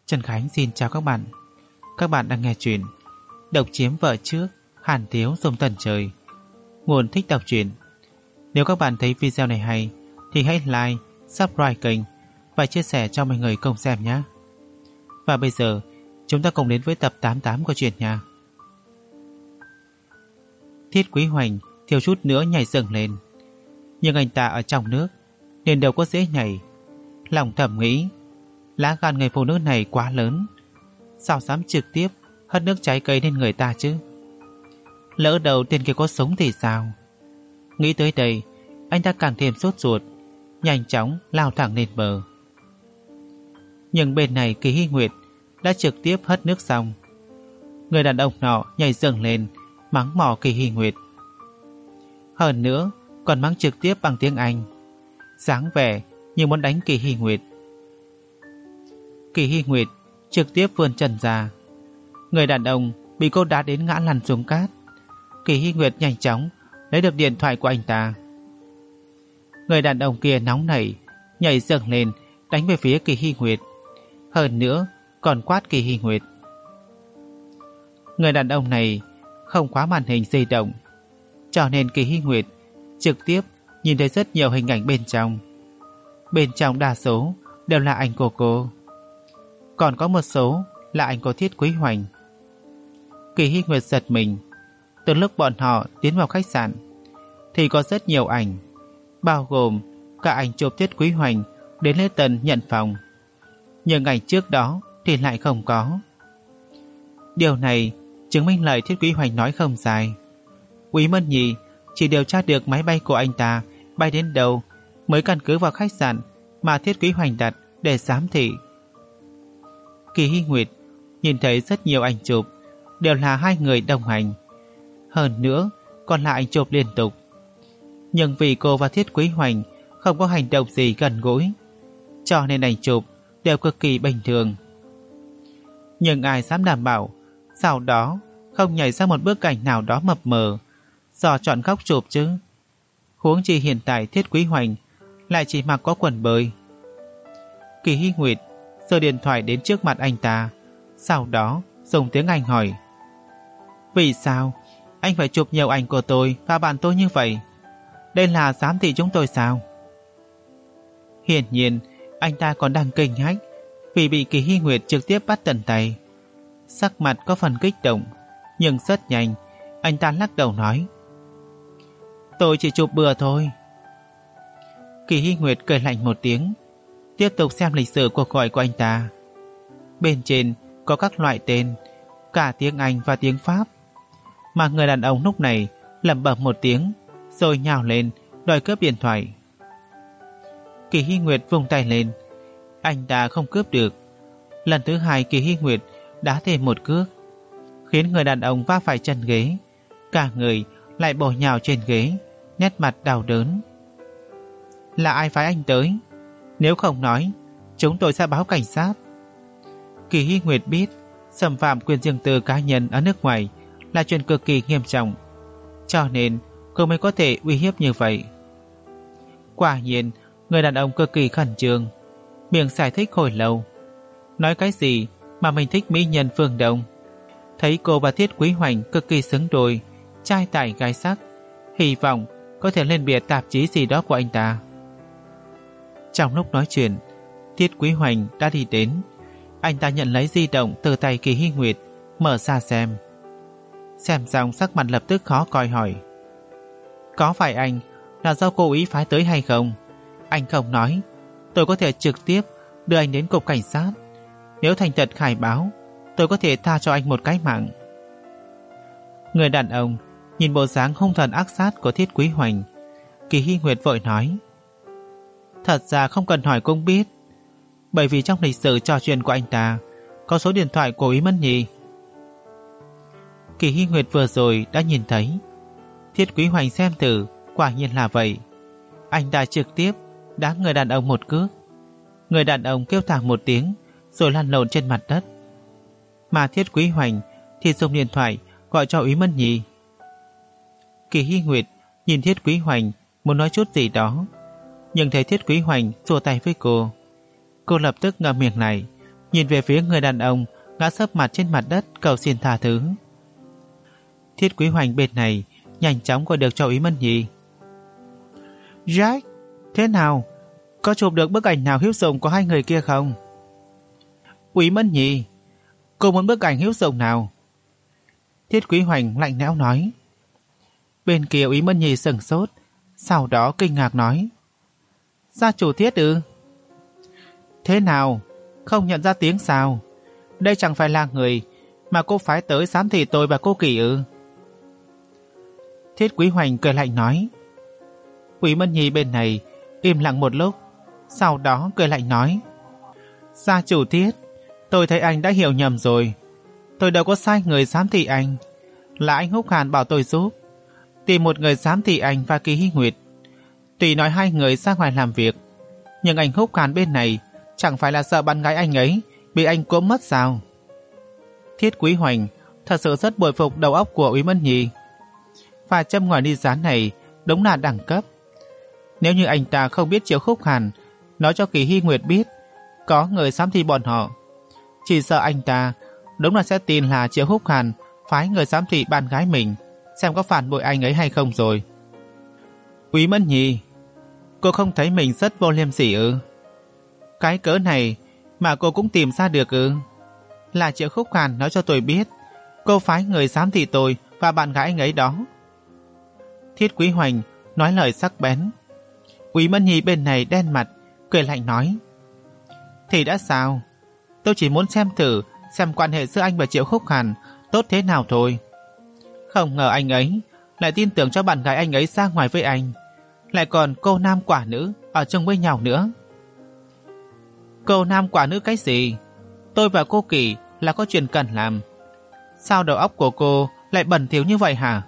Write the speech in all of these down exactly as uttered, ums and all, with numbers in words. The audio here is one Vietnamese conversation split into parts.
Trần Khánh xin chào các bạn. Các bạn đang nghe chuyện Độc chiếm vợ trước, Hàn Tiếu Sông Tần Trời. Nguồn thích đọc truyện. Nếu các bạn thấy video này hay thì hãy like, subscribe kênh và chia sẻ cho mọi người cùng xem nhé. Và bây giờ chúng ta cùng đến với tập tám mươi tám của truyện nha. Thiết Quý Hoành thiếu chút nữa nhảy dựng lên, nhưng anh ta ở trong nước nên đâu có dễ nhảy. Lòng thầm nghĩ, lá gan người phụ nữ này quá lớn, sao dám trực tiếp hất nước trái cây lên người ta chứ? Lỡ đầu tên kia có sống thì sao? Nghĩ tới đây, anh ta càng thêm sốt ruột, nhanh chóng lao thẳng lên bờ. Nhưng bên này Kỳ Hy Nguyệt đã trực tiếp hất nước xong. Người đàn ông nọ nhảy dựng lên, mắng mỏ Kỳ Hy Nguyệt. Hơn nữa còn mắng trực tiếp bằng tiếng Anh, dáng vẻ như muốn đánh Kỳ Hy Nguyệt. Kỳ Hy Nguyệt trực tiếp vươn chân ra. Người đàn ông bị cô đá đến ngã lăn xuống cát. Kỳ Hy Nguyệt nhanh chóng lấy được điện thoại của anh ta. Người đàn ông kia nóng nảy, nhảy dựng lên đánh về phía Kỳ Hy Nguyệt, hơn nữa còn quát Kỳ Hy Nguyệt. Người đàn ông này không khóa màn hình di động, cho nên Kỳ Hy Nguyệt trực tiếp nhìn thấy rất nhiều hình ảnh bên trong. Bên trong đa số đều là ảnh của cô, còn có một số là ảnh của Thiết Quý Hoành. Kỳ Hy Nguyệt giật mình. Từ lúc bọn họ tiến vào khách sạn thì có rất nhiều ảnh, bao gồm cả ảnh chụp Thiết Quý Hoành đến lễ tân nhận phòng, nhưng ảnh trước đó thì lại không có. Điều này chứng minh lời Thiết Quý Hoành nói không sai. Quý Mân Nhi chỉ điều tra được máy bay của anh ta bay đến đâu mới căn cứ vào khách sạn mà Thiết Quý Hoành đặt để giám thị. Kỳ Hy Nguyệt nhìn thấy rất nhiều ảnh chụp đều là hai người đồng hành, hơn nữa còn là ảnh chụp liên tục. Nhưng vì cô và Thiết Quý Hoành không có hành động gì gần gũi, cho nên ảnh chụp đều cực kỳ bình thường. Nhưng ai dám đảm bảo sau đó không nhảy ra một bức ảnh nào đó mập mờ do chọn góc chụp chứ? Huống chi hiện tại Thiết Quý Hoành lại chỉ mặc có quần bơi. Kỳ Hy Nguyệt giơ điện thoại đến trước mặt anh ta, sau đó dùng tiếng Anh hỏi: vì sao anh phải chụp nhiều ảnh của tôi và bạn tôi như vậy? Đây là giám thị chúng tôi sao? Hiển nhiên anh ta còn đang kinh hách vì bị Kỳ Hy Nguyệt trực tiếp bắt tận tay. Sắc mặt có phần kích động, nhưng rất nhanh anh ta lắc đầu nói: tôi chỉ chụp bừa thôi. Kỳ Hy Nguyệt cười lạnh một tiếng, tiếp tục xem lịch sử cuộc gọi của anh ta. Bên trên có các loại tên, cả tiếng Anh và tiếng Pháp, mà người đàn ông lúc này lẩm bẩm một tiếng rồi nhào lên đòi cướp điện thoại. Kỳ Hy Nguyệt vung tay lên, anh ta không cướp được. Lần thứ hai Kỳ Hy Nguyệt đá thêm một cước, khiến người đàn ông va phải chân ghế, cả người lại bổ nhào trên ghế, nét mặt đau đớn. Là ai phái anh tới? Nếu không nói, chúng tôi sẽ báo cảnh sát. Kỳ Hy Nguyệt biết xâm phạm quyền riêng tư cá nhân ở nước ngoài là chuyện cực kỳ nghiêm trọng, cho nên cô mới có thể uy hiếp như vậy. Quả nhiên người đàn ông cực kỳ khẩn trương, miệng giải thích hồi lâu, nói cái gì mà mình thích mỹ nhân phương Đông, thấy cô và Thiết Quý Hoành cực kỳ xứng đôi, trai tài gái sắc, hy vọng có thể lên bìa tạp chí gì đó của anh ta. Trong lúc nói chuyện, Thiết Quý Hoành đã đi đến. Anh ta nhận lấy di động từ tay Kỳ Hy Nguyệt, mở ra xem. Xem xong sắc mặt lập tức khó coi hỏi: có phải anh là do cố ý phái tới hay không? Anh không nói, tôi có thể trực tiếp đưa anh đến cục cảnh sát. Nếu thành thật khai báo, tôi có thể tha cho anh một cái mạng. Người đàn ông nhìn bộ dáng hung thần ác sát của Thiết Quý Hoành, Kỳ Hy Nguyệt vội nói: thật ra không cần hỏi cũng biết, bởi vì trong lịch sử trò chuyện của anh ta có số điện thoại của Ý Mân Nhi. Kỳ Hy Nguyệt vừa rồi đã nhìn thấy. Thiết Quý Hoành xem thử, quả nhiên là vậy. Anh ta trực tiếp đá người đàn ông một cước. Người đàn ông kêu thảm một tiếng rồi lăn lộn trên mặt đất. Mà Thiết Quý Hoành thì dùng điện thoại gọi cho Ý Mân Nhi. Kỳ Hy Nguyệt nhìn Thiết Quý Hoành muốn nói chút gì đó, nhưng thấy Thiết Quý Hoành xua tay với cô. Cô lập tức ngậm miệng lại, nhìn về phía người đàn ông ngã sấp mặt trên mặt đất cầu xin tha thứ. Thiết Quý Hoành bên này nhanh chóng gọi được cho Úy Mân Nhi. Jack, thế nào? Có chụp được bức ảnh nào hữu dụng của hai người kia không? Úy Mân Nhi, cô muốn bức ảnh hữu dụng nào? Thiết Quý Hoành lạnh lẽo nói. Bên kia Úy Mân Nhi sửng sốt, sau đó kinh ngạc nói. Gia chủ Thiết ư? Thế nào? Không nhận ra tiếng sao? Đây chẳng phải là người mà cô phái tới giám thị tôi và cô Kỳ ư? Thiết Quý Hoành cười lạnh nói. Úy Mân Nhi bên này im lặng một lúc, sau đó cười lạnh nói. Gia chủ Thiết, tôi thấy anh đã hiểu nhầm rồi. Tôi đâu có sai người giám thị anh. Là anh Húc Hàn bảo tôi giúp tìm một người giám thị anh và Kỳ Hy Nguyệt. Tuy nói hai người ra ngoài làm việc, nhưng anh Húc Hàn bên này chẳng phải là sợ bạn gái anh ấy bị anh cốm mất sao? Thiết Quý Hoành thật sự rất bội phục đầu óc của Úy Mân Nhi. Và châm ngòi ly gián này đúng là đẳng cấp. Nếu như anh ta không biết Triệu Húc Hàn nói cho Kỳ Hy Nguyệt biết có người giám thị bọn họ, chỉ sợ anh ta đúng là sẽ tin là Triệu Húc Hàn phái người giám thị bạn gái mình xem có phản bội anh ấy hay không rồi. Úy Mân Nhi, cô không thấy mình rất vô liêm sỉ ư? Cái cớ này mà cô cũng tìm ra được ư? Là Triệu Húc Hàn nói cho tôi biết cô phái người giám thị tôi và bạn gái anh ấy đó. Thiết Quý Hoành nói lời sắc bén. Úy Mân Nhi bên này đen mặt, cười lạnh nói. Thì đã sao? Tôi chỉ muốn xem thử xem quan hệ giữa anh và Triệu Húc Hàn tốt thế nào thôi. Không ngờ anh ấy lại tin tưởng cho bạn gái anh ấy ra ngoài với anh, lại còn cô nam quả nữ ở chung với nhau nữa. Cô nam quả nữ cái gì? Tôi và cô Kỳ là có chuyện cần làm. Sao đầu óc của cô lại bẩn thỉu như vậy hả?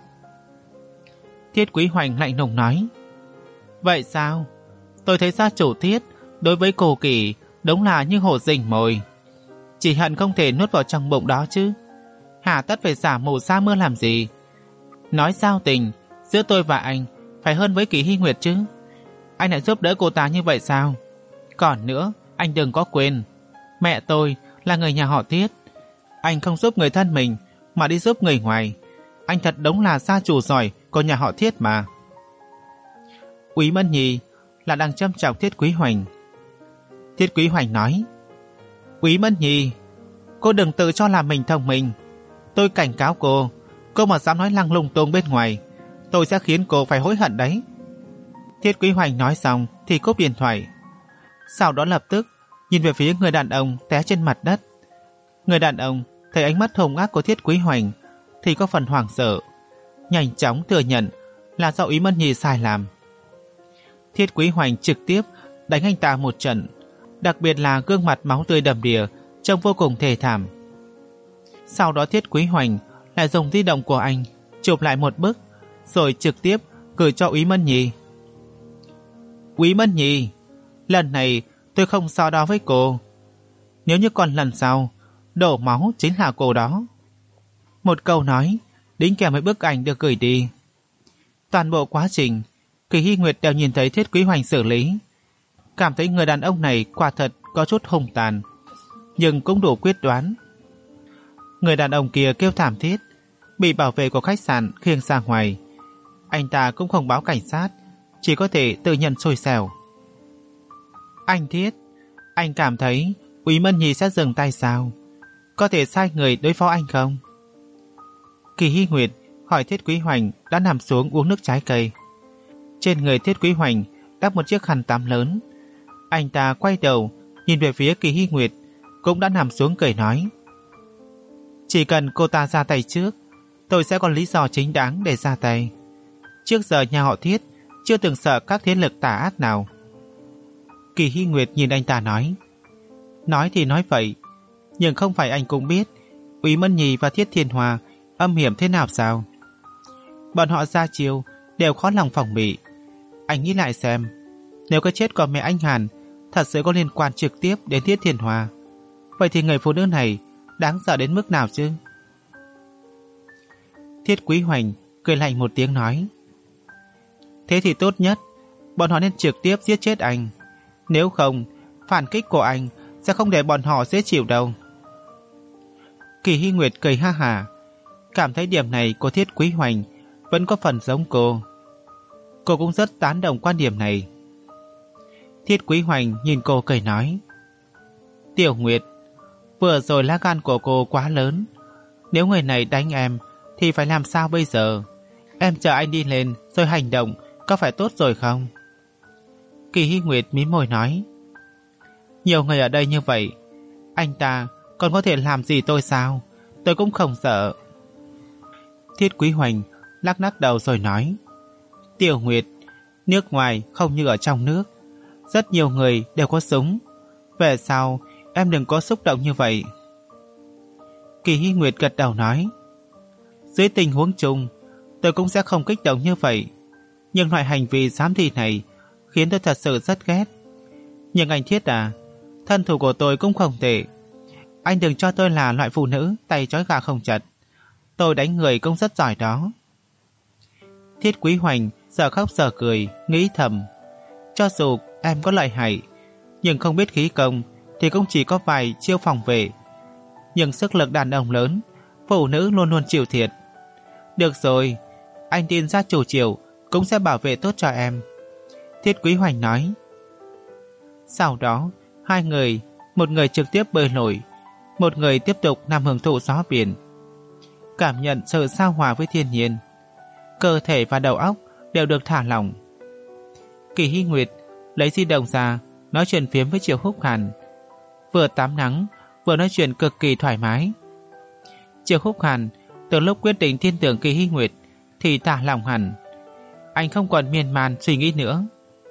Thiết Quý Hoành lạnh lùng nói. Vậy sao? Tôi thấy gia chủ Thiết đối với cô Kỳ đúng là như hổ rình mồi, chỉ hận không thể nuốt vào trong bụng đó chứ. Hà tất phải giả mù sa mưa làm gì? Nói giao tình giữa tôi và anh phải hơn với Kỳ Hy Nguyệt chứ. Anh lại giúp đỡ cô ta như vậy sao? Còn nữa, anh đừng có quên, mẹ tôi là người nhà họ Thiết. Anh không giúp người thân mình mà đi giúp người ngoài. Anh thật đúng là gia chủ giỏi của nhà họ Thiết mà. Úy Mân Nhi là đang châm chọc Thiết Quý Hoành. Thiết Quý Hoành nói. Úy Mân Nhi, cô đừng tự cho là mình thông minh. Tôi cảnh cáo cô, cô mà dám nói lăng lung tung bên ngoài, tôi sẽ khiến cô phải hối hận đấy. Thiết Quý Hoành nói xong thì cúp điện thoại. Sau đó lập tức nhìn về phía người đàn ông té trên mặt đất. Người đàn ông thấy ánh mắt hung ác của Thiết Quý Hoành thì có phần hoảng sợ, nhanh chóng thừa nhận là do Úy Mân Nhi sai làm. Thiết Quý Hoành trực tiếp đánh anh ta một trận, đặc biệt là gương mặt máu tươi đầm đìa trông vô cùng thê thảm. Sau đó Thiết Quý Hoành lại dùng di động của anh chụp lại một bức, rồi trực tiếp gửi cho Úy Mân Nhi. Úy Mân Nhi, lần này tôi không so đo với cô. Nếu như còn lần sau, đổ máu chính là cô đó. Một câu nói đính kèm với bức ảnh được gửi đi. Toàn bộ quá trình Kỳ Hy Nguyệt đều nhìn thấy Thiết Quý Hoành xử lý, cảm thấy người đàn ông này quả thật có chút hung tàn, nhưng cũng đủ quyết đoán. Người đàn ông kia kêu thảm thiết, bị bảo vệ của khách sạn khiêng ra ngoài. Anh ta cũng không báo cảnh sát, chỉ có thể tự nhận xui xẻo. Anh Thiết, anh cảm thấy Úy Mân Nhi sẽ dừng tay sao? Có thể sai người đối phó anh không? Kỳ Hy Nguyệt hỏi Thiết Quý Hoành đã nằm xuống uống nước trái cây. Trên người Thiết Quý Hoành đắp một chiếc khăn tắm lớn. Anh ta quay đầu nhìn về phía Kỳ Hy Nguyệt, cũng đã nằm xuống cười nói. Chỉ cần cô ta ra tay trước, tôi sẽ có lý do chính đáng để ra tay. Trước giờ nhà họ Thiết chưa từng sợ các thế lực tà ác nào. Kỳ Hy Nguyệt nhìn anh ta nói. Nói thì nói vậy, nhưng không phải anh cũng biết Úy Mân Nhi và Thiết Thiên Hòa âm hiểm thế nào sao? Bọn họ ra chiêu đều khó lòng phòng bị. Anh nghĩ lại xem, nếu cái chết của mẹ anh Hàn thật sự có liên quan trực tiếp đến Thiết Thiên Hòa, vậy thì người phụ nữ này đáng sợ đến mức nào chứ? Thiết Quý Hoành cười lạnh một tiếng nói. Thế thì tốt nhất bọn họ nên trực tiếp giết chết anh. Nếu không, phản kích của anh sẽ không để bọn họ dễ chịu đâu. Kỳ Hy Nguyệt cười ha hả, cảm thấy điểm này của Thiết Quý Hoành vẫn có phần giống cô. Cô cũng rất tán đồng quan điểm này. Thiết Quý Hoành nhìn cô cười nói, Tiểu Nguyệt, vừa rồi lá gan của cô quá lớn. Nếu người này đánh em thì phải làm sao bây giờ? Em chờ anh đi lên rồi hành động, có phải tốt rồi không? Kỳ Hy Nguyệt mím môi nói, nhiều người ở đây như vậy, anh ta còn có thể làm gì tôi sao? Tôi cũng không sợ. Thiết Quý Hoành lắc lắc đầu rồi nói, Tiểu Nguyệt, nước ngoài không như ở trong nước, rất nhiều người đều có súng. Về sau em đừng có xúc động như vậy. Kỳ Hy Nguyệt gật đầu nói, dưới tình huống chung tôi cũng sẽ không kích động như vậy, nhưng loại hành vi giám thị này khiến tôi thật sự rất ghét. Nhưng anh Thiết à, thân thủ của tôi cũng không tệ. Anh đừng cho tôi là loại phụ nữ tay trói gà không chặt. Tôi đánh người cũng rất giỏi đó. Thiết Quý Hoành giờ khóc giờ cười, nghĩ thầm, cho dù em có lợi hại, nhưng không biết khí công thì cũng chỉ có vài chiêu phòng vệ. Nhưng sức lực đàn ông lớn, phụ nữ luôn luôn chịu thiệt. Được rồi, anh tin gia chủ Triều cũng sẽ bảo vệ tốt cho em. Thiết Quý Hoành nói. Sau đó, hai người, một người trực tiếp bơi lội, một người tiếp tục nằm hưởng thụ gió biển, cảm nhận sự sao hòa với thiên nhiên. Cơ thể và đầu óc đều được thả lỏng. Kỳ Hy Nguyệt lấy di động ra, nói chuyện phiếm với Triệu Húc Hàn. Vừa tắm nắng, vừa nói chuyện cực kỳ thoải mái. Triệu Húc Hàn từ lúc quyết định tin tưởng Kỳ Hy Nguyệt thì thả lòng hẳn. Anh không còn miên man suy nghĩ nữa.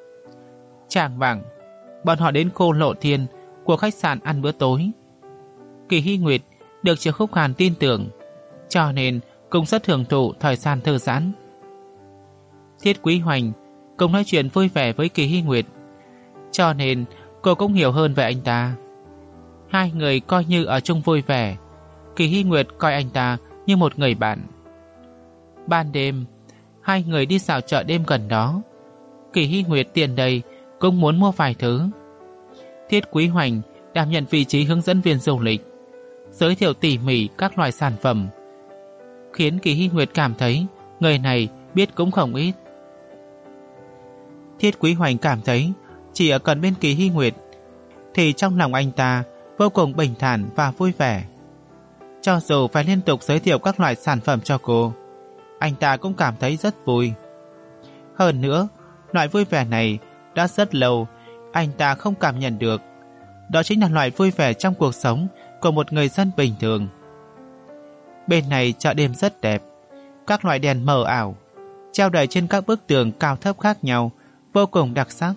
Chạng vạng, bọn họ đến khu Lộ Thiên của khách sạn ăn bữa tối. Kỳ Hy Nguyệt được Triệu Húc Hàn tin tưởng, cho nên cũng rất hưởng thụ thời gian thư giãn. Thiết Quý Hoành cũng nói chuyện vui vẻ với Kỳ Hy Nguyệt, cho nên cô cũng hiểu hơn về anh ta. Hai người coi như ở chung vui vẻ. Kỳ Hy Nguyệt coi anh ta như một người bạn. Ban đêm, hai người đi dạo chợ đêm gần đó. Kỳ Hy Nguyệt tiền đầy cũng muốn mua vài thứ. Thiết Quý Hoành đảm nhận vị trí hướng dẫn viên du lịch, giới thiệu tỉ mỉ các loại sản phẩm, khiến Kỳ Hy Nguyệt cảm thấy người này biết cũng không ít. Thiết Quý Hoành cảm thấy chỉ ở gần bên Kỳ Hy Nguyệt thì trong lòng anh ta vô cùng bình thản và vui vẻ. Cho dù phải liên tục giới thiệu các loại sản phẩm cho cô, anh ta cũng cảm thấy rất vui. Hơn nữa, loại vui vẻ này đã rất lâu anh ta không cảm nhận được. Đó chính là loại vui vẻ trong cuộc sống của một người dân bình thường. Bên này chợ đêm rất đẹp, các loại đèn mờ ảo treo đầy trên các bức tường cao thấp khác nhau, vô cùng đặc sắc.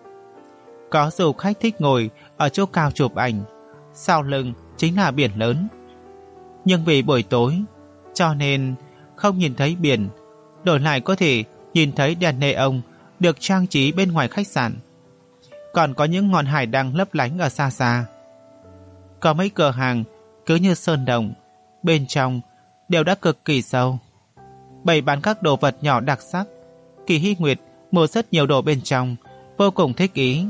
Có du khách thích ngồi ở chỗ cao chụp ảnh, sau lưng chính là biển lớn. Nhưng vì buổi tối, cho nên không nhìn thấy biển, đổi lại có thể nhìn thấy đèn neon được trang trí bên ngoài khách sạn. Còn có những ngọn hải đăng lấp lánh ở xa xa. Có mấy cửa hàng cứ như sơn đồng, bên trong đều đã cực kỳ sâu, bày bán các đồ vật nhỏ đặc sắc. Kỳ Hy Nguyệt mua rất nhiều đồ bên trong, vô cùng thích ý.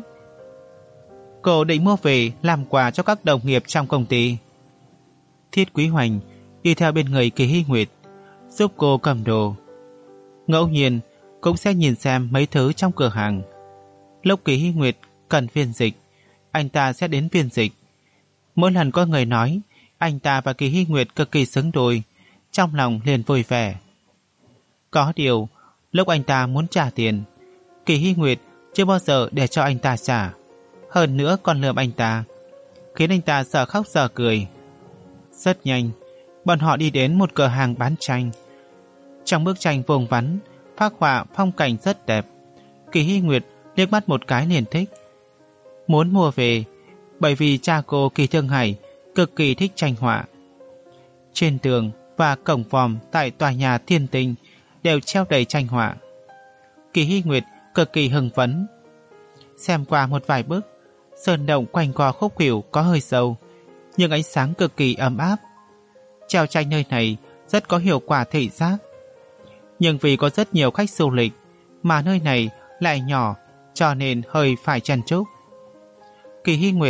Cô định mua về làm quà cho các đồng nghiệp trong công ty. Thiết Quý Hoành đi theo bên người Kỳ Hy Nguyệt, giúp cô cầm đồ. Ngẫu nhiên cũng sẽ nhìn xem mấy thứ trong cửa hàng. Lúc Kỳ Hy Nguyệt cần phiên dịch, anh ta sẽ đến phiên dịch. Mỗi lần có người nói anh ta và Kỳ Hy Nguyệt cực kỳ xứng đôi, trong lòng liền vui vẻ. Có điều, lúc anh ta muốn trả tiền, Kỳ Hy Nguyệt chưa bao giờ để cho anh ta trả, hơn nữa còn lườm anh ta, khiến anh ta sợ khóc sợ cười. Rất nhanh, bọn họ đi đến một cửa hàng bán tranh. Trong bức tranh vuông vắn, phác họa phong cảnh rất đẹp. Kỳ Hy Nguyệt liếc mắt một cái liền thích, muốn mua về, bởi vì cha cô Kỳ Thương Hải cực kỳ thích tranh họa. Trên tường và cổng vòm tại tòa nhà Thiên Tinh đều treo đầy tranh họa. Kỳ Hy Nguyệt cực kỳ hưng phấn. Xem qua một vài bức, sơn động quanh co khúc khuỷu có hơi sâu, nhưng ánh sáng cực kỳ ấm áp. Treo tranh nơi này rất có hiệu quả thị giác. Nhưng vì có rất nhiều khách du lịch, mà nơi này lại nhỏ, cho nên hơi phải chen chúc. Kỳ Hy Nguyệt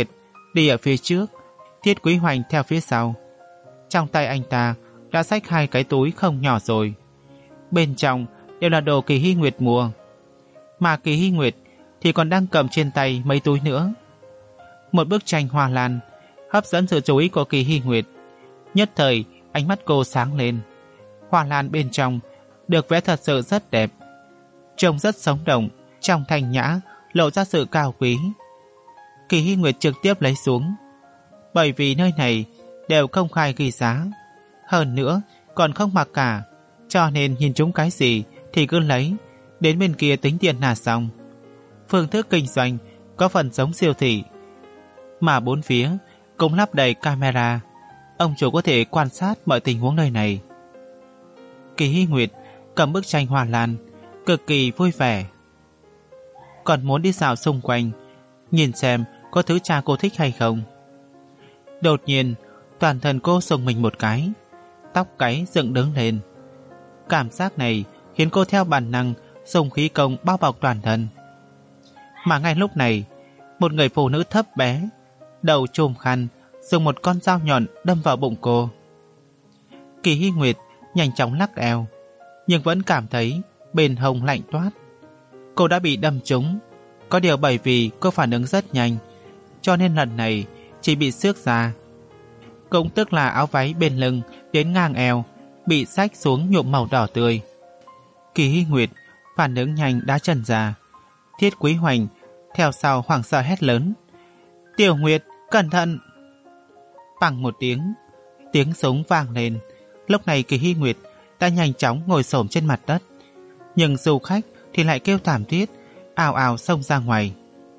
đi ở phía trước, Thiết Quý Hoành theo phía sau. Trong tay anh ta đã xách hai cái túi không nhỏ rồi. Bên trong đều là đồ Kỳ Hy Nguyệt mua. Mà Kỳ Hy Nguyệt thì còn đang cầm trên tay mấy túi nữa. Một bức tranh hoa lan hấp dẫn sự chú ý của Kỳ Hy Nguyệt. Nhất thời ánh mắt cô sáng lên. Hoa lan bên trong được vẽ thật sự rất đẹp, trông rất sống động, trong thanh nhã lộ ra sự cao quý. Kỳ Hy Nguyệt trực tiếp lấy xuống, bởi vì nơi này đều công khai ghi giá, hơn nữa còn không mặc cả, cho nên nhìn chúng cái gì thì cứ lấy, đến bên kia tính tiền là xong. Phương thức kinh doanh có phần giống siêu thị, mà bốn phía cũng lắp đầy camera, ông chủ có thể quan sát mọi tình huống nơi này. Kỳ Hy Nguyệt cầm bức tranh hoa lan, cực kỳ vui vẻ. Còn muốn đi dạo xung quanh, nhìn xem có thứ cha cô thích hay không. Đột nhiên, toàn thân cô sùng mình một cái, tóc gáy dựng đứng lên. Cảm giác này khiến cô theo bản năng dùng khí công bao bọc toàn thân. Mà ngay lúc này, một người phụ nữ thấp bé, đầu chùm khăn, dùng một con dao nhọn đâm vào bụng cô. Kỳ Hy Nguyệt nhanh chóng lắc eo, nhưng vẫn cảm thấy bên hông lạnh toát. Cô đã bị đâm trúng, có điều bởi vì cô phản ứng rất nhanh, cho nên lần này chỉ bị xước ra. Cũng tức là áo váy bên lưng đến ngang eo bị xách xuống nhuộm màu đỏ tươi. Kỳ Hy Nguyệt phản ứng nhanh đá chân ra. Thiết Quý Hoành theo sau hoảng sợ hét lớn: "Tiểu Nguyệt, cẩn thận!" Bằng một tiếng, tiếng súng vang lên. Lúc này Kỳ Hy Nguyệt đã nhanh chóng ngồi xổm trên mặt đất, nhưng du khách thì lại kêu thảm thiết, ào ào xông ra ngoài.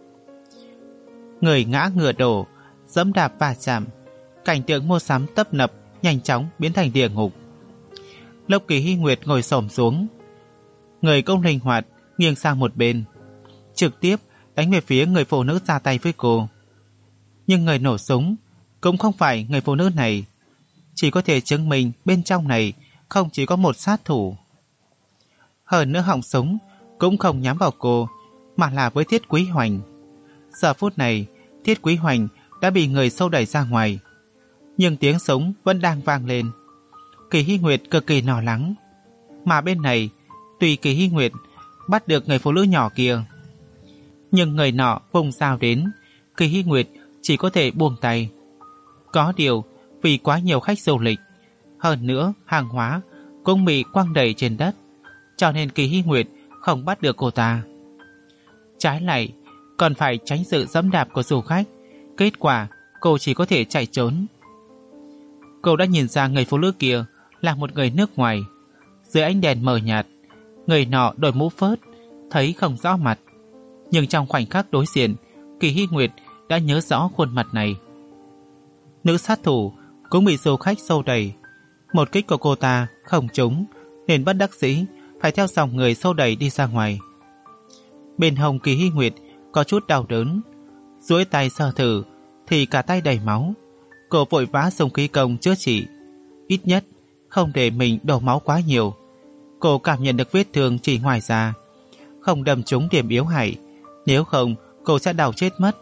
Người ngã ngựa đổ, dẫm đạp va chạm, cảnh tượng mua sắm tấp nập nhanh chóng biến thành địa ngục. Lúc Kỳ Hy Nguyệt ngồi xổm xuống, người cũng linh hoạt nghiêng sang một bên, trực tiếp đánh về phía người phụ nữ ra tay với cô. Nhưng người nổ súng cũng không phải người phụ nữ này, chỉ có thể chứng minh bên trong này không chỉ có một sát thủ. Hơn nữa họng súng cũng không nhắm vào cô, mà là với Thiết Quý Hoành. Giờ phút này, Thiết Quý Hoành đã bị người xô đẩy ra ngoài, nhưng tiếng súng vẫn đang vang lên. Kỳ Hy Nguyệt cực kỳ lo lắng. Mà bên này, tuy Kỳ Hy Nguyệt bắt được người phụ nữ nhỏ kia, nhưng người nọ vùng dao đến, Kỳ Hy Nguyệt chỉ có thể buông tay. Có điều, vì quá nhiều khách du lịch, hơn nữa hàng hóa cũng bị quăng đầy trên đất, cho nên Kỳ Hy Nguyệt không bắt được cô ta. Trái lại, còn phải tránh sự dẫm đạp của du khách. Kết quả, cô chỉ có thể chạy trốn. Cô đã nhìn ra người phụ nữ kia là một người nước ngoài. Dưới ánh đèn mờ nhạt, người nọ đội mũ phớt, thấy không rõ mặt, nhưng trong khoảnh khắc đối diện, Kỳ Hy Nguyệt đã nhớ rõ khuôn mặt này. Nữ sát thủ cũng bị du khách xô đẩy. Một kích của cô ta không trúng, nên bất đắc dĩ phải theo dòng người xô đẩy đi ra ngoài. Bên hông Kỳ Hy Nguyệt có chút đau đớn, duỗi tay sờ thử thì cả tay đầy máu. Cô vội vã dùng khí công chữa trị, ít nhất không để mình đổ máu quá nhiều. Cô cảm nhận được vết thương chỉ ngoài da, không đâm trúng điểm yếu hại, nếu không cô sẽ đau chết mất.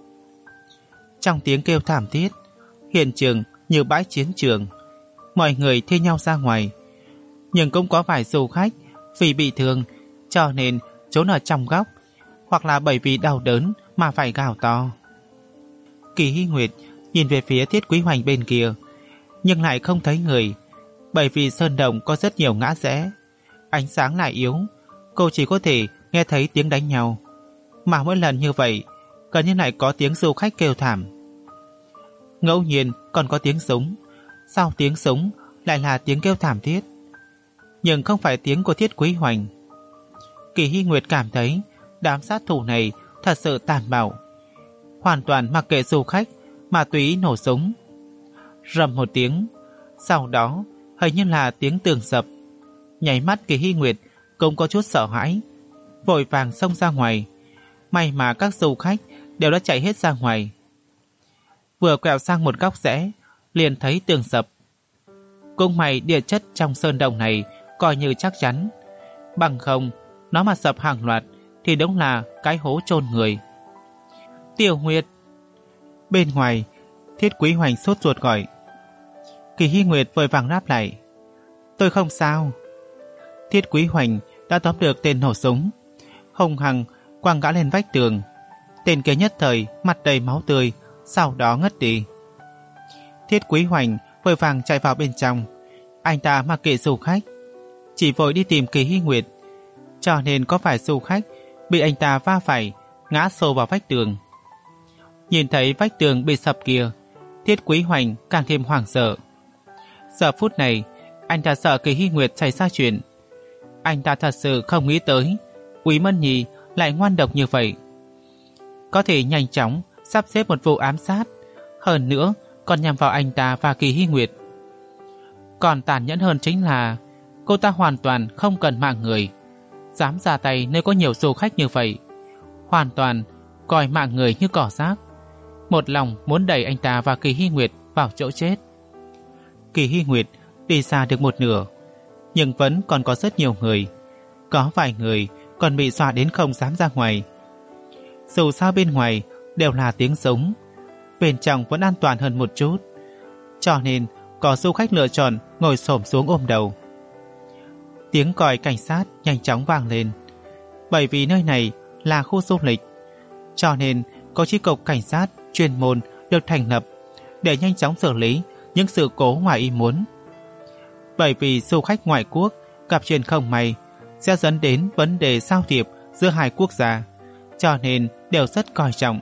Trong tiếng kêu thảm thiết, hiện trường như bãi chiến trường, mọi người thi nhau ra ngoài, nhưng cũng có vài du khách vì bị thương cho nên trốn ở trong góc, hoặc là bởi vì đau đớn mà phải gào to. Kỳ Hy Nguyệt nhìn về phía Thiết Quý Hoành bên kia, nhưng lại không thấy người, bởi vì sơn động có rất nhiều ngã rẽ, ánh sáng lại yếu, cô chỉ có thể nghe thấy tiếng đánh nhau, mà mỗi lần như vậy gần như lại có tiếng du khách kêu thảm. Ngẫu nhiên còn có tiếng súng, sau tiếng súng lại là tiếng kêu thảm thiết, nhưng không phải tiếng của Thiết Quý Hoành. Kỳ Hy Nguyệt cảm thấy đám sát thủ này thật sự tàn bạo, hoàn toàn mặc kệ du khách mà tùy ý nổ súng. Rầm một tiếng, sau đó hình như là tiếng tường sập. Nháy mắt Kỳ Hy Nguyệt cũng có chút sợ hãi, vội vàng xông ra ngoài. May mà các du khách đều đã chạy hết ra ngoài. Vừa quẹo sang một góc rẽ, liền thấy tường sập. Cũng may địa chất trong sơn động này coi như chắc chắn, bằng không nó mà sập hàng loạt thì đúng là cái hố chôn người. Tiểu Nguyệt! Bên ngoài, Thiết Quý Hoành sốt ruột gọi. Kỳ Hy Nguyệt vội vàng đáp lại. Tôi không sao. Thiết Quý Hoành đã tóm được tên nổ súng, hung hăng quăng gã lên vách tường. Tên kia nhất thời mặt đầy máu tươi, sau đó ngất đi. Thiết Quý Hoành vội vàng chạy vào bên trong. Anh ta mặc kệ du khách, chỉ vội đi tìm Kỳ Hy Nguyệt, cho nên có phải du khách bị anh ta va phải, ngã sâu vào vách tường. Nhìn thấy vách tường bị sập kia, Thiết Quý Hoành càng thêm hoảng sợ. Giờ phút này, anh ta sợ Kỳ Hy Nguyệt xảy ra chuyện. Anh ta thật sự không nghĩ tới Quý Mân Nhi lại ngoan độc như vậy, có thể nhanh chóng sắp xếp một vụ ám sát, hơn nữa còn nhằm vào anh ta và Kỳ Hy Nguyệt. Còn tàn nhẫn hơn chính là cô ta hoàn toàn không cần mạng người, dám ra tay nơi có nhiều du khách như vậy, hoàn toàn coi mạng người như cỏ rác, một lòng muốn đẩy anh ta và Kỳ Hy Nguyệt vào chỗ chết. Kỳ Hy Nguyệt đi xa được một nửa, nhưng vẫn còn có rất nhiều người, có vài người còn bị dọa đến không dám ra ngoài. Dù sao bên ngoài đều là tiếng súng, bên trong vẫn an toàn hơn một chút, cho nên có du khách lựa chọn ngồi xổm xuống ôm đầu. Tiếng còi cảnh sát nhanh chóng vang lên. Bởi vì nơi này là khu du lịch, cho nên có chi cục cảnh sát chuyên môn được thành lập để nhanh chóng xử lý những sự cố ngoài ý muốn. Bởi vì du khách ngoại quốc gặp chuyện không may sẽ dẫn đến vấn đề giao thiệp giữa hai quốc gia, cho nên đều rất coi trọng.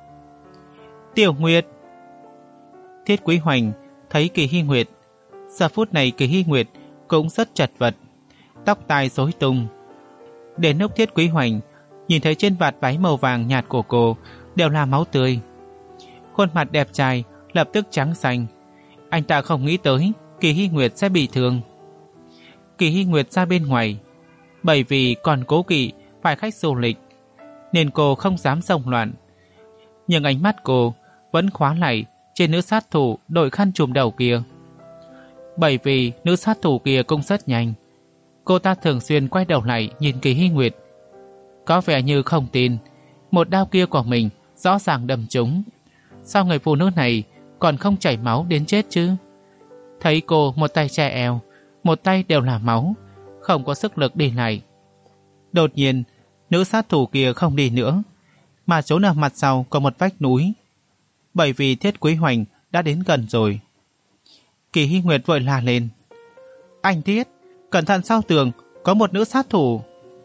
Tiểu Nguyệt. Thiết Quý Hoành thấy Kỳ Hy Nguyệt. Giờ phút này Kỳ Hy Nguyệt cũng rất chật vật, tóc tai rối tung. Đến lúc Thiết Quý Hoành nhìn thấy trên vạt váy màu vàng nhạt của cô đều là máu tươi, khuôn mặt đẹp trai lập tức trắng xanh. Anh ta không nghĩ tới Kỳ Hy Nguyệt sẽ bị thương. Kỳ Hy Nguyệt ra bên ngoài, bởi vì còn cố kỵ phải khách du lịch nên cô không dám xông loạn, nhưng ánh mắt cô vẫn khóa lại trên nữ sát thủ đội khăn trùm đầu kia. Bởi vì nữ sát thủ kia cũng rất nhanh, cô ta thường xuyên quay đầu lại nhìn Kỳ Hy Nguyệt, có vẻ như không tin một đao kia của mình rõ ràng đâm trúng. Sao người phụ nữ này còn không chảy máu đến chết chứ? Thấy cô một tay che eo, một tay đều là máu, không có sức lực đi lại. Đột nhiên, nữ sát thủ kia không đi nữa, mà trốn ở mặt sau có một vách núi, bởi vì Thiết Quý Hoành đã đến gần rồi. Kỳ Hy Nguyệt vội la lên. Anh Thiết, cẩn thận sau tường, có một nữ sát thủ.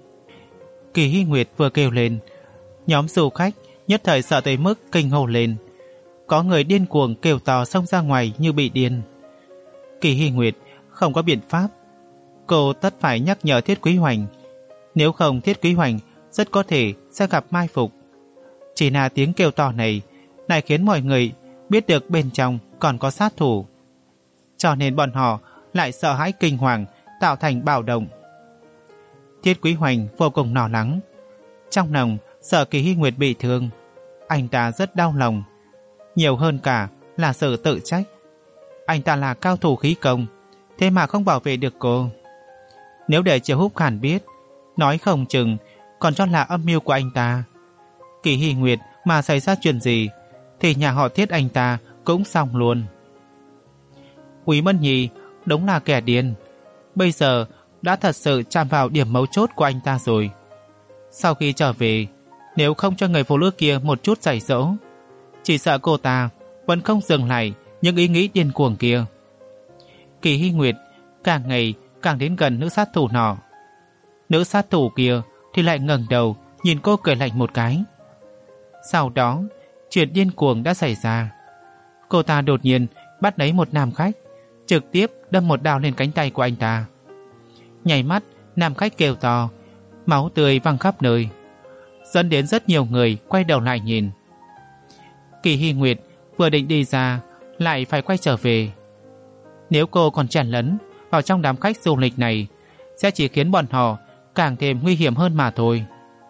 Kỳ Hy Nguyệt vừa kêu lên, nhóm du khách nhất thời sợ tới mức kinh hô lên. Có người điên cuồng kêu to xông ra ngoài như bị điên. Kỳ Hy Nguyệt không có biện pháp, cô tất phải nhắc nhở Thiết Quý Hoành, nếu không Thiết Quý Hoành rất có thể sẽ gặp mai phục. Chỉ là tiếng kêu to này lại khiến mọi người biết được bên trong còn có sát thủ, cho nên bọn họ lại sợ hãi kinh hoàng, tạo thành bạo động. Thiết Quý Hoành vô cùng lo lắng, trong lòng sợ Kỳ Hy Nguyệt bị thương. Anh ta rất đau lòng, nhiều hơn cả là sự tự trách. Anh ta là cao thủ khí công, thế mà không bảo vệ được cô. Nếu để Triệu Húc Hàn biết, nói không chừng còn cho là âm mưu của anh ta. Kỳ Hy Nguyệt mà xảy ra chuyện gì thì nhà họ Thiết anh ta cũng xong luôn. Quý Mân Nhi đúng là kẻ điên, bây giờ đã thật sự chạm vào điểm mấu chốt của anh ta rồi. Sau khi trở về, nếu không cho người phụ nữ kia một chút dạy dỗ, chỉ sợ cô ta vẫn không dừng lại những ý nghĩ điên cuồng kia. Kỳ Hy Nguyệt càng ngày càng đến gần nữ sát thủ nọ. Nữ sát thủ kia thì lại ngẩng đầu nhìn cô cười lạnh một cái. Sau đó, chuyện điên cuồng đã xảy ra. Cô ta đột nhiên bắt lấy một nam khách, trực tiếp đâm một đao lên cánh tay của anh ta. Nháy mắt, nam khách kêu to, máu tươi văng khắp nơi, dẫn đến rất nhiều người quay đầu lại nhìn. Kỳ Hy Nguyệt vừa định đi ra, lại phải quay trở về. Nếu cô còn chèn lấn vào trong đám khách du lịch này, sẽ chỉ khiến bọn họ càng thêm nguy hiểm hơn mà thôi.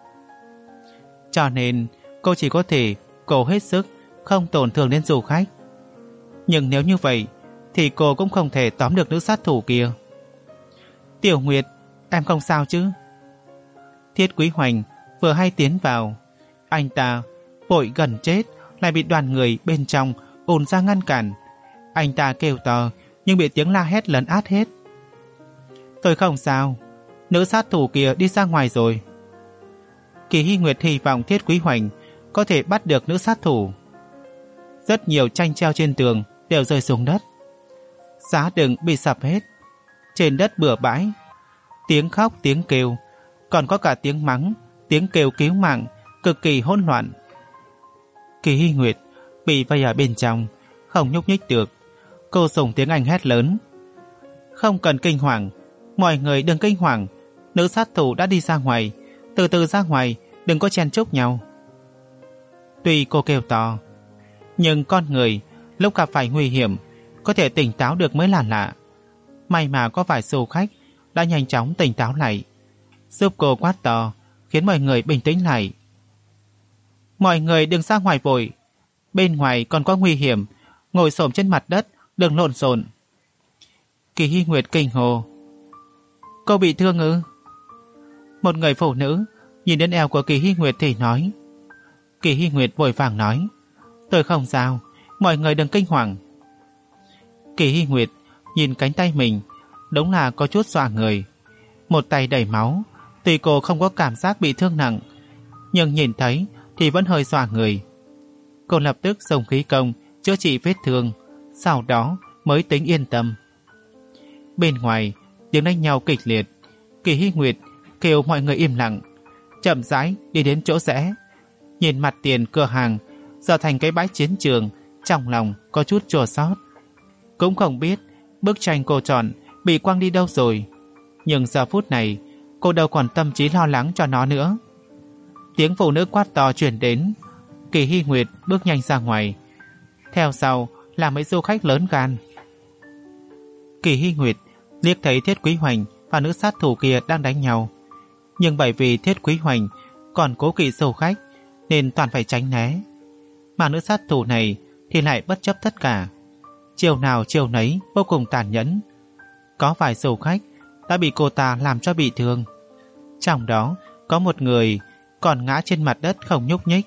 Cho nên cô chỉ có thể cố hết sức không tổn thương đến du khách. Nhưng nếu như vậy thì cô cũng không thể tóm được nữ sát thủ kia. Tiểu Nguyệt, em không sao chứ? Thiết Quý Hoành vừa hay tiến vào, anh ta vội gần chết lại bị đoàn người bên trong ùn ra ngăn cản. Anh ta kêu to nhưng bị tiếng la hét lấn át hết. Tôi không sao, nữ sát thủ kia đi ra ngoài rồi. Kỳ Hy Nguyệt hy vọng Thiết Quý Hoành có thể bắt được nữ sát thủ. Rất nhiều tranh treo trên tường đều rơi xuống đất. Giá đựng bị sập hết. Trên đất bừa bãi, tiếng khóc tiếng kêu, còn có cả tiếng mắng, tiếng kêu cứu mạng, cực kỳ hỗn loạn. Kỳ Hy Nguyệt bị vây ở bên trong, không nhúc nhích được. Cô dùng tiếng Anh hét lớn: không cần kinh hoàng, mọi người đừng kinh hoàng, nữ sát thủ đã đi ra ngoài, từ từ ra ngoài, đừng có chen chúc nhau. Tuy cô kêu to, nhưng con người lúc gặp phải nguy hiểm có thể tỉnh táo được mới là lạ. May mà có vài du khách đã nhanh chóng tỉnh táo lại, giúp cô quát to, khiến mọi người bình tĩnh lại. Mọi người đừng ra ngoài vội, bên ngoài còn có nguy hiểm, ngồi xổm trên mặt đất, đừng lộn xộn. Kỳ Hy Nguyệt kinh hô: cô bị thương ư? Một người phụ nữ nhìn đến eo của Kỳ Hy Nguyệt thì nói. Kỳ Hy Nguyệt vội vàng nói: tôi không sao, mọi người đừng kinh hoàng. Kỳ Hy Nguyệt nhìn cánh tay mình, đúng là có chút dọa người. Một tay đầy máu, tuy cô không có cảm giác bị thương nặng, nhưng nhìn thấy thì vẫn hơi dọa người. Cô lập tức dùng khí công chữa trị vết thương, sau đó mới tính yên tâm. Bên ngoài tiếng đánh nhau kịch liệt. Kỳ Hy Nguyệt kêu mọi người im lặng, chậm rãi đi đến chỗ rẽ, nhìn mặt tiền cửa hàng giờ thành cái bãi chiến trường, trong lòng có chút chua xót. Cũng không biết bức tranh cô chọn bị quăng đi đâu rồi, nhưng giờ phút này cô đâu còn tâm trí lo lắng cho nó nữa. Tiếng phụ nữ quát to truyền đến. Kỳ Hy Nguyệt bước nhanh ra ngoài, theo sau là mấy du khách lớn gan. Kỳ Hy Nguyệt liếc thấy Thiết Quý Hoành và nữ sát thủ kia đang đánh nhau, nhưng bởi vì Thiết Quý Hoành còn cố kỵ du khách nên toàn phải tránh né, mà nữ sát thủ này thì lại bất chấp tất cả, chiều nào chiều nấy vô cùng tàn nhẫn. Có vài du khách đã bị cô ta làm cho bị thương, trong đó có một người còn ngã trên mặt đất không nhúc nhích.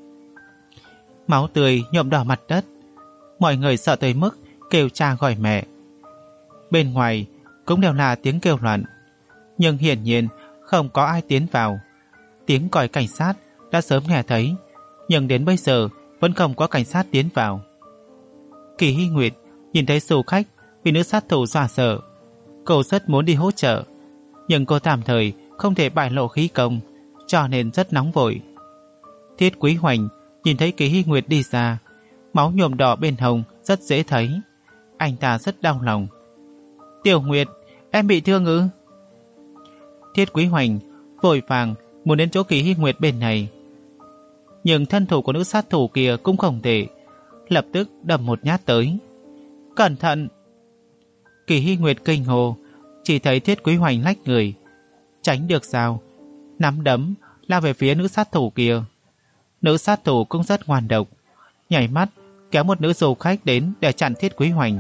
Máu tươi nhuộm đỏ mặt đất, mọi người sợ tới mức kêu cha gọi mẹ. Bên ngoài cũng đều là tiếng kêu loạn, nhưng hiển nhiên không có ai tiến vào. Tiếng còi cảnh sát đã sớm nghe thấy, nhưng đến bây giờ vẫn không có cảnh sát tiến vào. Kỳ Hy Nguyệt nhìn thấy du khách bị nữ sát thủ dọa sợ, cô rất muốn đi hỗ trợ, nhưng cô tạm thời không thể bại lộ khí công, cho nên rất nóng vội. Thiết Quý Hoành nhìn thấy Kỳ Hy Nguyệt đi ra, máu nhuộm đỏ bên hông rất dễ thấy, anh ta rất đau lòng. Tiểu Nguyệt, em bị thương ư? Thiết Quý Hoành vội vàng muốn đến chỗ Kỳ Hy Nguyệt bên này, nhưng thân thủ của nữ sát thủ kia cũng không tệ, lập tức đâm một nhát tới. Cẩn thận! Kỳ Hy Nguyệt kinh hô, chỉ thấy Thiết Quý Hoành lách người, tránh được sao, nắm đấm lao về phía nữ sát thủ kia. Nữ sát thủ cũng rất ngoan độc, nhảy mắt kéo một nữ du khách đến để chặn Thiết Quý Hoành.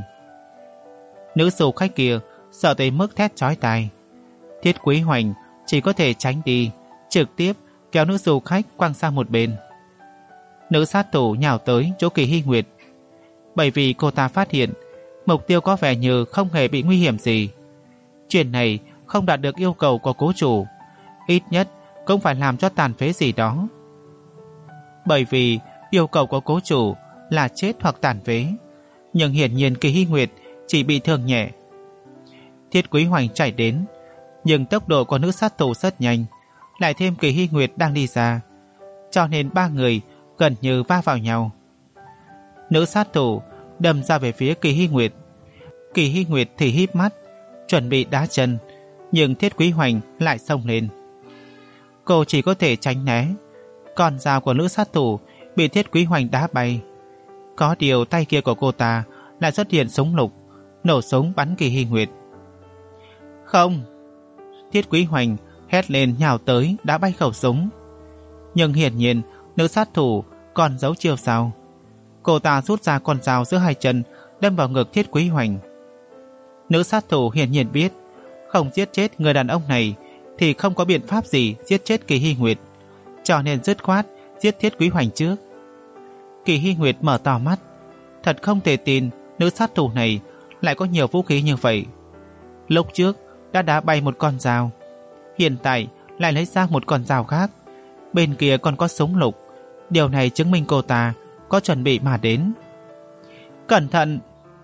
Nữ du khách kia sợ tới mức thét chói tai. Thiết Quý Hoành chỉ có thể tránh đi, trực tiếp kéo nữ du khách quăng sang một bên. Nữ sát thủ nhào tới chỗ Kỳ Hy Nguyệt, bởi vì cô ta phát hiện mục tiêu có vẻ như không hề bị nguy hiểm gì. Chuyện này không đạt được yêu cầu của cố chủ, ít nhất cũng phải làm cho tàn phế gì đó. Bởi vì yêu cầu của cố chủ là chết hoặc tàn phế, nhưng hiển nhiên Kỳ Hy Nguyệt chỉ bị thương nhẹ. Thiết Quý Hoành chạy đến, nhưng tốc độ của nữ sát thủ rất nhanh, lại thêm Kỳ Hy Nguyệt đang đi ra, cho nên ba người gần như va vào nhau. Nữ sát thủ đâm ra về phía Kỳ Hy Nguyệt. Kỳ Hy Nguyệt thì híp mắt chuẩn bị đá chân, nhưng Thiết Quý Hoành lại xông lên. Cô chỉ có thể tránh né, con dao của nữ sát thủ bị Thiết Quý Hoành đá bay. Có điều tay kia của cô ta lại xuất hiện súng lục, nổ súng bắn Kỳ Hy Nguyệt. Không! Thiết Quý Hoành hét lên nhào tới đá bay khẩu súng, nhưng hiển nhiên nữ sát thủ còn giấu chiêu sau. Cô ta rút ra con dao giữa hai chân đâm vào ngực Thiết Quý Hoành. Nữ sát thủ hiển nhiên biết không giết chết người đàn ông này thì không có biện pháp gì giết chết Kỳ Hy Nguyệt, cho nên dứt khoát giết Thiết Quý Hoành trước. Kỳ Hy Nguyệt mở to mắt, thật không thể tin nữ sát thủ này lại có nhiều vũ khí như vậy. Lúc trước đã đá bay một con dao, hiện tại lại lấy ra một con dao khác, bên kia còn có súng lục. Điều này chứng minh cô ta có chuẩn bị mà đến. Cẩn thận!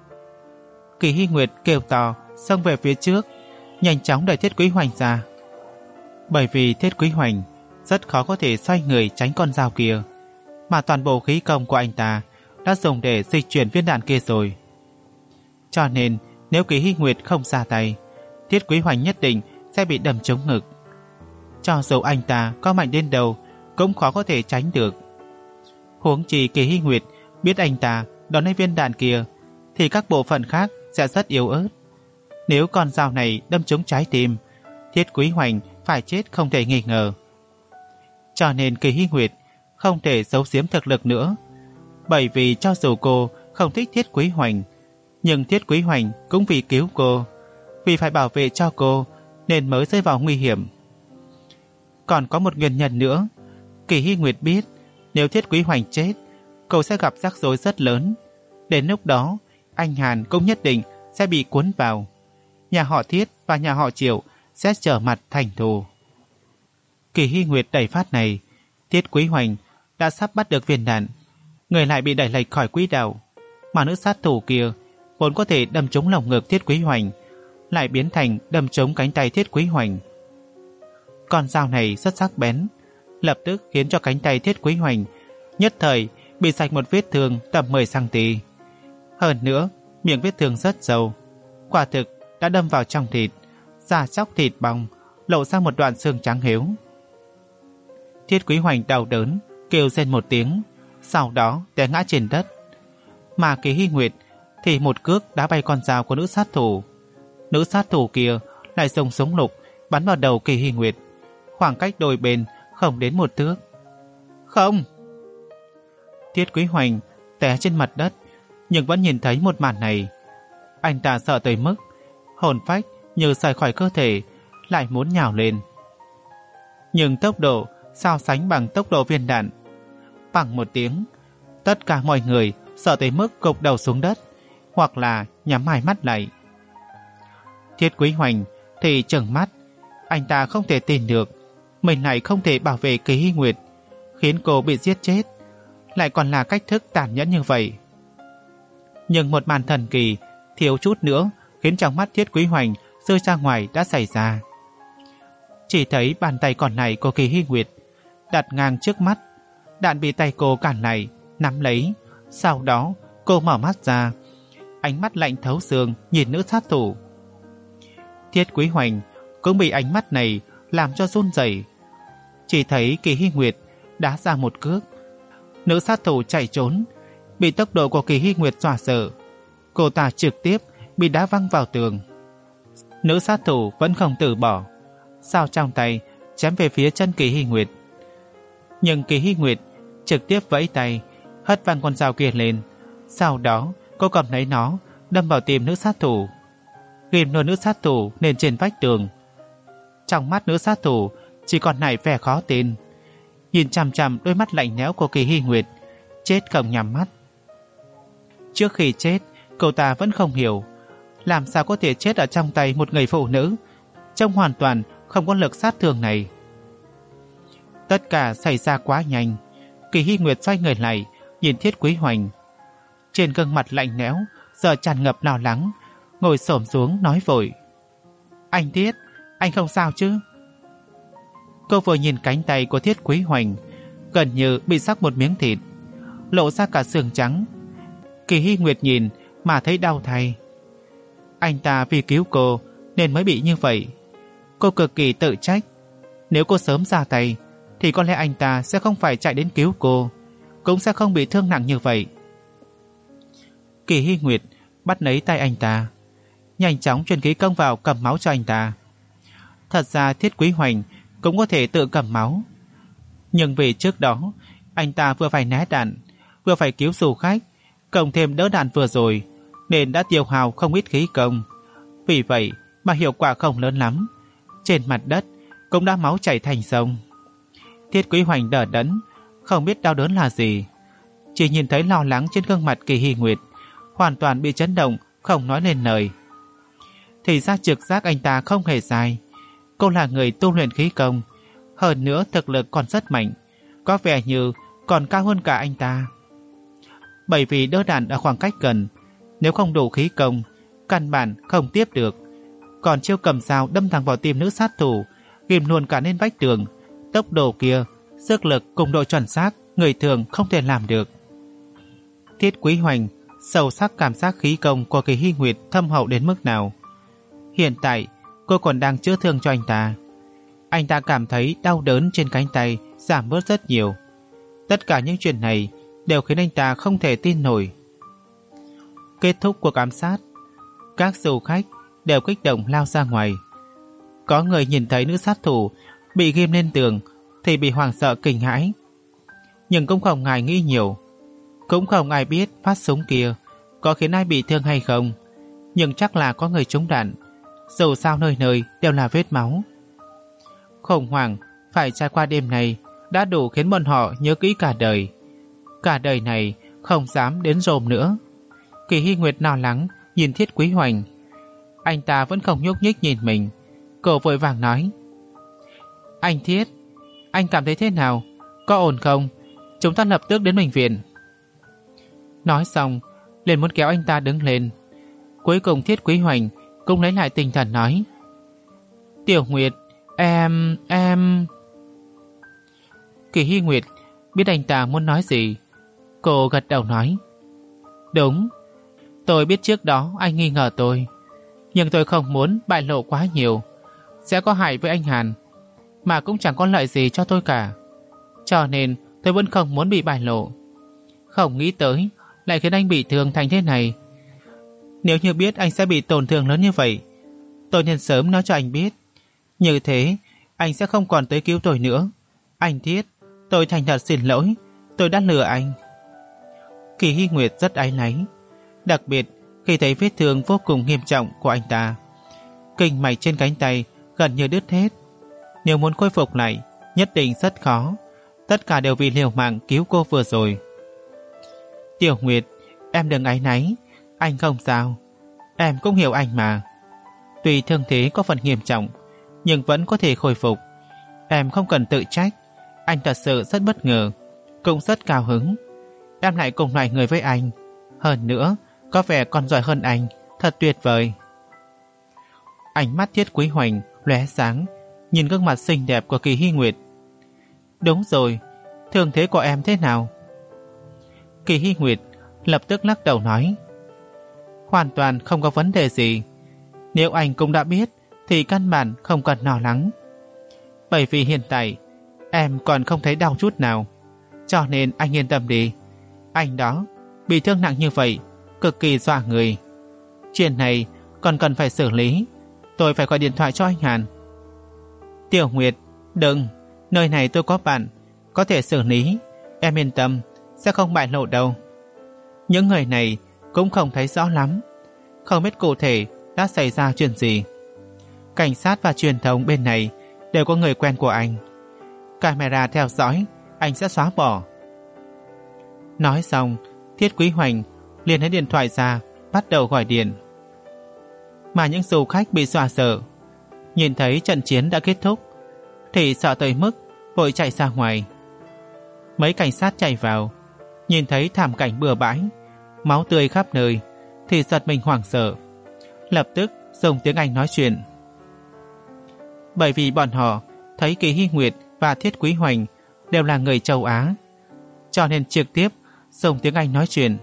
Kỳ Hy Nguyệt kêu to, xông về phía trước, nhanh chóng đẩy Thiết Quý Hoành ra. Bởi vì Thiết Quý Hoành rất khó có thể xoay người tránh con dao kia, mà toàn bộ khí công của anh ta đã dùng để dịch chuyển viên đạn kia rồi. Cho nên nếu Kỳ Hy Nguyệt không ra tay, Thiết Quý Hoành nhất định sẽ bị đâm trúng ngực. Cho dù anh ta có mạnh đến đâu cũng khó có thể tránh được. Huống chi Kỳ Hy Nguyệt biết anh ta đón lấy viên đạn kia thì các bộ phận khác sẽ rất yếu ớt. Nếu con dao này đâm trúng trái tim, Thiết Quý Hoành phải chết không thể nghi ngờ. Cho nên Kỳ Hy Nguyệt không thể giấu giếm thực lực nữa. Bởi vì cho dù cô không thích Thiết Quý Hoành, nhưng Thiết Quý Hoành cũng vì cứu cô, vì phải bảo vệ cho cô nên mới rơi vào nguy hiểm. Còn có một nguyên nhân nữa. Kỳ Hy Nguyệt biết nếu Thiết Quý Hoành chết, cô sẽ gặp rắc rối rất lớn. Đến lúc đó anh Hàn cũng nhất định sẽ bị cuốn vào. Nhà họ Thiết và nhà họ Triệu sẽ trở mặt thành thù. Kỳ Hy Nguyệt đẩy phát này, Thiết Quý Hoành đã sắp bắt được viên đạn, người lại bị đẩy lệch khỏi quỹ đạo, mà nữ sát thủ kia vốn có thể đâm trúng lồng ngực Thiết Quý Hoành lại biến thành đâm trúng cánh tay Thiết Quý Hoành. Con dao này rất sắc bén, lập tức khiến cho cánh tay Thiết Quý Hoành nhất thời bị sạch một vết thương tầm mười xăng-ti-mét. Hơn nữa, miệng vết thương rất sâu, quả thực đã đâm vào trong thịt, da chóc thịt bong, lộ ra một đoạn xương trắng hiếu. Thiết Quý Hoành đau đớn kêu rên một tiếng, sau đó té ngã trên đất. Mà Kỳ Hy Nguyệt thì một cước đá bay con dao của nữ sát thủ. Nữ sát thủ kia lại dùng súng lục bắn vào đầu Kỳ Hy Nguyệt, khoảng cách đôi bên không đến một thước. Không! Thiết Quý Hoành té trên mặt đất, nhưng vẫn nhìn thấy một màn này. Anh ta sợ tới mức hồn phách như rời khỏi cơ thể, lại muốn nhào lên. Nhưng tốc độ so sánh bằng tốc độ viên đạn. Bằng một tiếng, tất cả mọi người sợ tới mức gục đầu xuống đất, hoặc là nhắm hai mắt lại. Thiết Quý Hoành thì trừng mắt, anh ta không thể tin được mình lại không thể bảo vệ Kỳ Hy Nguyệt, khiến cô bị giết chết, lại còn là cách thức tàn nhẫn như vậy. Nhưng một màn thần kỳ thiếu chút nữa khiến trong mắt Thiết Quý Hoành rơi ra ngoài đã xảy ra. Chỉ thấy bàn tay còn lại của Kỳ Hy Nguyệt đặt ngang trước mắt, đạn bị tay cô cản lại, nắm lấy. Sau đó cô mở mắt ra, ánh mắt lạnh thấu xương nhìn nữ sát thủ. Thiết Quý Hoành cũng bị ánh mắt này làm cho run rẩy. Chỉ thấy Kỳ Hy Nguyệt đá ra một cước, nữ sát thủ chạy trốn, bị tốc độ của Kỳ Hy Nguyệt dọa sợ, cô ta trực tiếp bị đá văng vào tường. Nữ sát thủ vẫn không từ bỏ, dao trong tay chém về phía chân Kỳ Hy Nguyệt. Nhưng Kỳ Hy Nguyệt trực tiếp vẫy tay hất văng con dao kia lên, sau đó cô cầm lấy nó đâm vào tim nữ sát thủ, ghim luôn nữ sát thủ lên trên vách tường. Trong mắt nữ sát thủ chỉ còn lại vẻ khó tin, nhìn chằm chằm đôi mắt lạnh lẽo của Kỳ Hy Nguyệt, chết không nhắm mắt. Trước khi chết, cô ta vẫn không hiểu làm sao có thể chết ở trong tay một người phụ nữ trông hoàn toàn không có lực sát thương này. Tất cả xảy ra quá nhanh. Kỳ Hy Nguyệt xoay người lại nhìn Thiết Quý Hoành, trên gương mặt lạnh lẽo giờ tràn ngập lo lắng, ngồi xổm xuống nói vội: Anh Thiết, anh không sao chứ? Cô vừa nhìn cánh tay của Thiết Quý Hoành, gần như bị sắc một miếng thịt, lộ ra cả xương trắng. Kỳ Hy Nguyệt nhìn mà thấy đau thay. Anh ta vì cứu cô nên mới bị như vậy. Cô cực kỳ tự trách. Nếu cô sớm ra tay thì có lẽ anh ta sẽ không phải chạy đến cứu cô, cũng sẽ không bị thương nặng như vậy. Kỳ Hy Nguyệt bắt lấy tay anh ta, nhanh chóng truyền khí công vào cầm máu cho anh ta. Thật ra Thiết Quý Hoành cũng có thể tự cầm máu, nhưng vì trước đó anh ta vừa phải né đạn, vừa phải cứu du khách, cộng thêm đỡ đạn vừa rồi, nên đã tiêu hao không ít khí công. Vì vậy mà hiệu quả không lớn lắm. Trên mặt đất cũng đã máu chảy thành sông. Thiết Quý Hoành đờ đẫn, không biết đau đớn là gì. chỉ nhìn thấy lo lắng trên gương mặt Kỳ Hy Nguyệt, hoàn toàn bị chấn động, không nói lên lời. Thì ra trực giác anh ta không hề sai. Cô là người tu luyện khí công, hơn nữa thực lực còn rất mạnh, có vẻ như còn cao hơn cả anh ta. Bởi vì đỡ đạn ở khoảng cách gần, nếu không đủ khí công, căn bản không tiếp được. Còn chiêu cầm dao đâm thẳng vào tim nữ sát thủ, ghim luôn cả lên vách tường. Tốc độ kia, sức lực cùng độ chuẩn xác, người thường không thể làm được. Thiết Quý Hoành sâu sắc cảm giác khí công của Kỳ Hy Nguyệt thâm hậu đến mức nào. Hiện tại, cô còn đang chữa thương cho anh ta. Anh ta cảm thấy đau đớn trên cánh tay giảm bớt rất nhiều. Tất cả những chuyện này đều khiến anh ta không thể tin nổi. Kết thúc cuộc ám sát, các du khách đều kích động lao ra ngoài. Có người nhìn thấy nữ sát thủ bị ghim lên tường thì bị hoảng sợ kinh hãi. Nhưng cũng không ai nghĩ nhiều, cũng không ai biết phát súng kia có khiến ai bị thương hay không. Nhưng chắc là có người trúng đạn, dù sao nơi nơi đều là vết máu. Khủng hoảng phải trải qua đêm này đã đủ khiến bọn họ nhớ kỹ cả đời. Cả đời này không dám đến rôm nữa. Kỳ Hy Nguyệt lo lắng nhìn Thiết Quý Hoành. Anh ta vẫn không nhúc nhích nhìn mình. Cô vội vàng nói: Anh Thiết, anh cảm thấy thế nào? Có ổn không? Chúng ta lập tức đến bệnh viện. Nói xong liền muốn kéo anh ta đứng lên. Cuối cùng Thiết Quý Hoành cũng lấy lại tinh thần nói: Tiểu Nguyệt, em... em... Kỳ Hy Nguyệt biết anh ta muốn nói gì. Cô gật đầu nói: Đúng, tôi biết trước đó anh nghi ngờ tôi, nhưng tôi không muốn bại lộ quá nhiều, sẽ có hại với anh Hàn, mà cũng chẳng có lợi gì cho tôi cả. Cho nên tôi vẫn không muốn bị bại lộ. Không nghĩ tới lại khiến anh bị thương thành thế này. Nếu như biết anh sẽ bị tổn thương lớn như vậy, tôi nên sớm nói cho anh biết. Như thế anh sẽ không còn tới cứu tôi nữa. Anh Thiết, tôi thành thật xin lỗi, tôi đã lừa anh. Kỳ Hy Nguyệt rất áy náy, đặc biệt khi thấy vết thương vô cùng nghiêm trọng của anh ta. Kinh mạch trên cánh tay gần như đứt hết. Nếu muốn khôi phục lại nhất định rất khó. Tất cả đều vì liều mạng cứu cô vừa rồi. Tiểu Nguyệt, em đừng áy náy, anh không sao. Em cũng hiểu anh mà. Tuy thương thế có phần nghiêm trọng, nhưng vẫn có thể khôi phục. Em không cần tự trách. Anh thật sự rất bất ngờ, cũng rất cao hứng. Em lại cùng loại người với anh, hơn nữa có vẻ còn giỏi hơn anh, thật tuyệt vời. Ánh mắt Thiết Quý Hoành lóe sáng, nhìn gương mặt xinh đẹp của Kỳ Hy Nguyệt. Đúng rồi, thương thế của em thế nào? Kỳ Hy Nguyệt lập tức lắc đầu nói: Hoàn toàn không có vấn đề gì. Nếu anh cũng đã biết thì căn bản không cần lo lắng. Bởi vì hiện tại em còn không thấy đau chút nào, cho nên anh yên tâm đi. Anh đó bị thương nặng như vậy, cực kỳ dọa người. Chuyện này còn cần phải xử lý. Tôi phải gọi điện thoại cho anh Hàn. Tiểu Nguyệt, đừng, nơi này tôi có bạn, có thể xử lý. Em yên tâm, sẽ không bại lộ đâu. Những người này cũng không thấy rõ lắm, không biết cụ thể đã xảy ra chuyện gì. Cảnh sát và truyền thông bên này đều có người quen của anh. Camera theo dõi anh sẽ xóa bỏ. Nói xong, Thiết Quý Hoành liền lấy điện thoại ra, bắt đầu gọi điện. Mà những du khách bị dọa sợ, nhìn thấy trận chiến đã kết thúc thì sợ tới mức vội chạy ra ngoài. Mấy cảnh sát chạy vào, nhìn thấy thảm cảnh bừa bãi, máu tươi khắp nơi thì giật mình hoảng sợ, lập tức dùng tiếng Anh nói chuyện. Bởi vì bọn họ thấy Kỳ Hy Nguyệt và Thiết Quý Hoành đều là người châu Á, cho nên trực tiếp dùng tiếng Anh nói chuyện.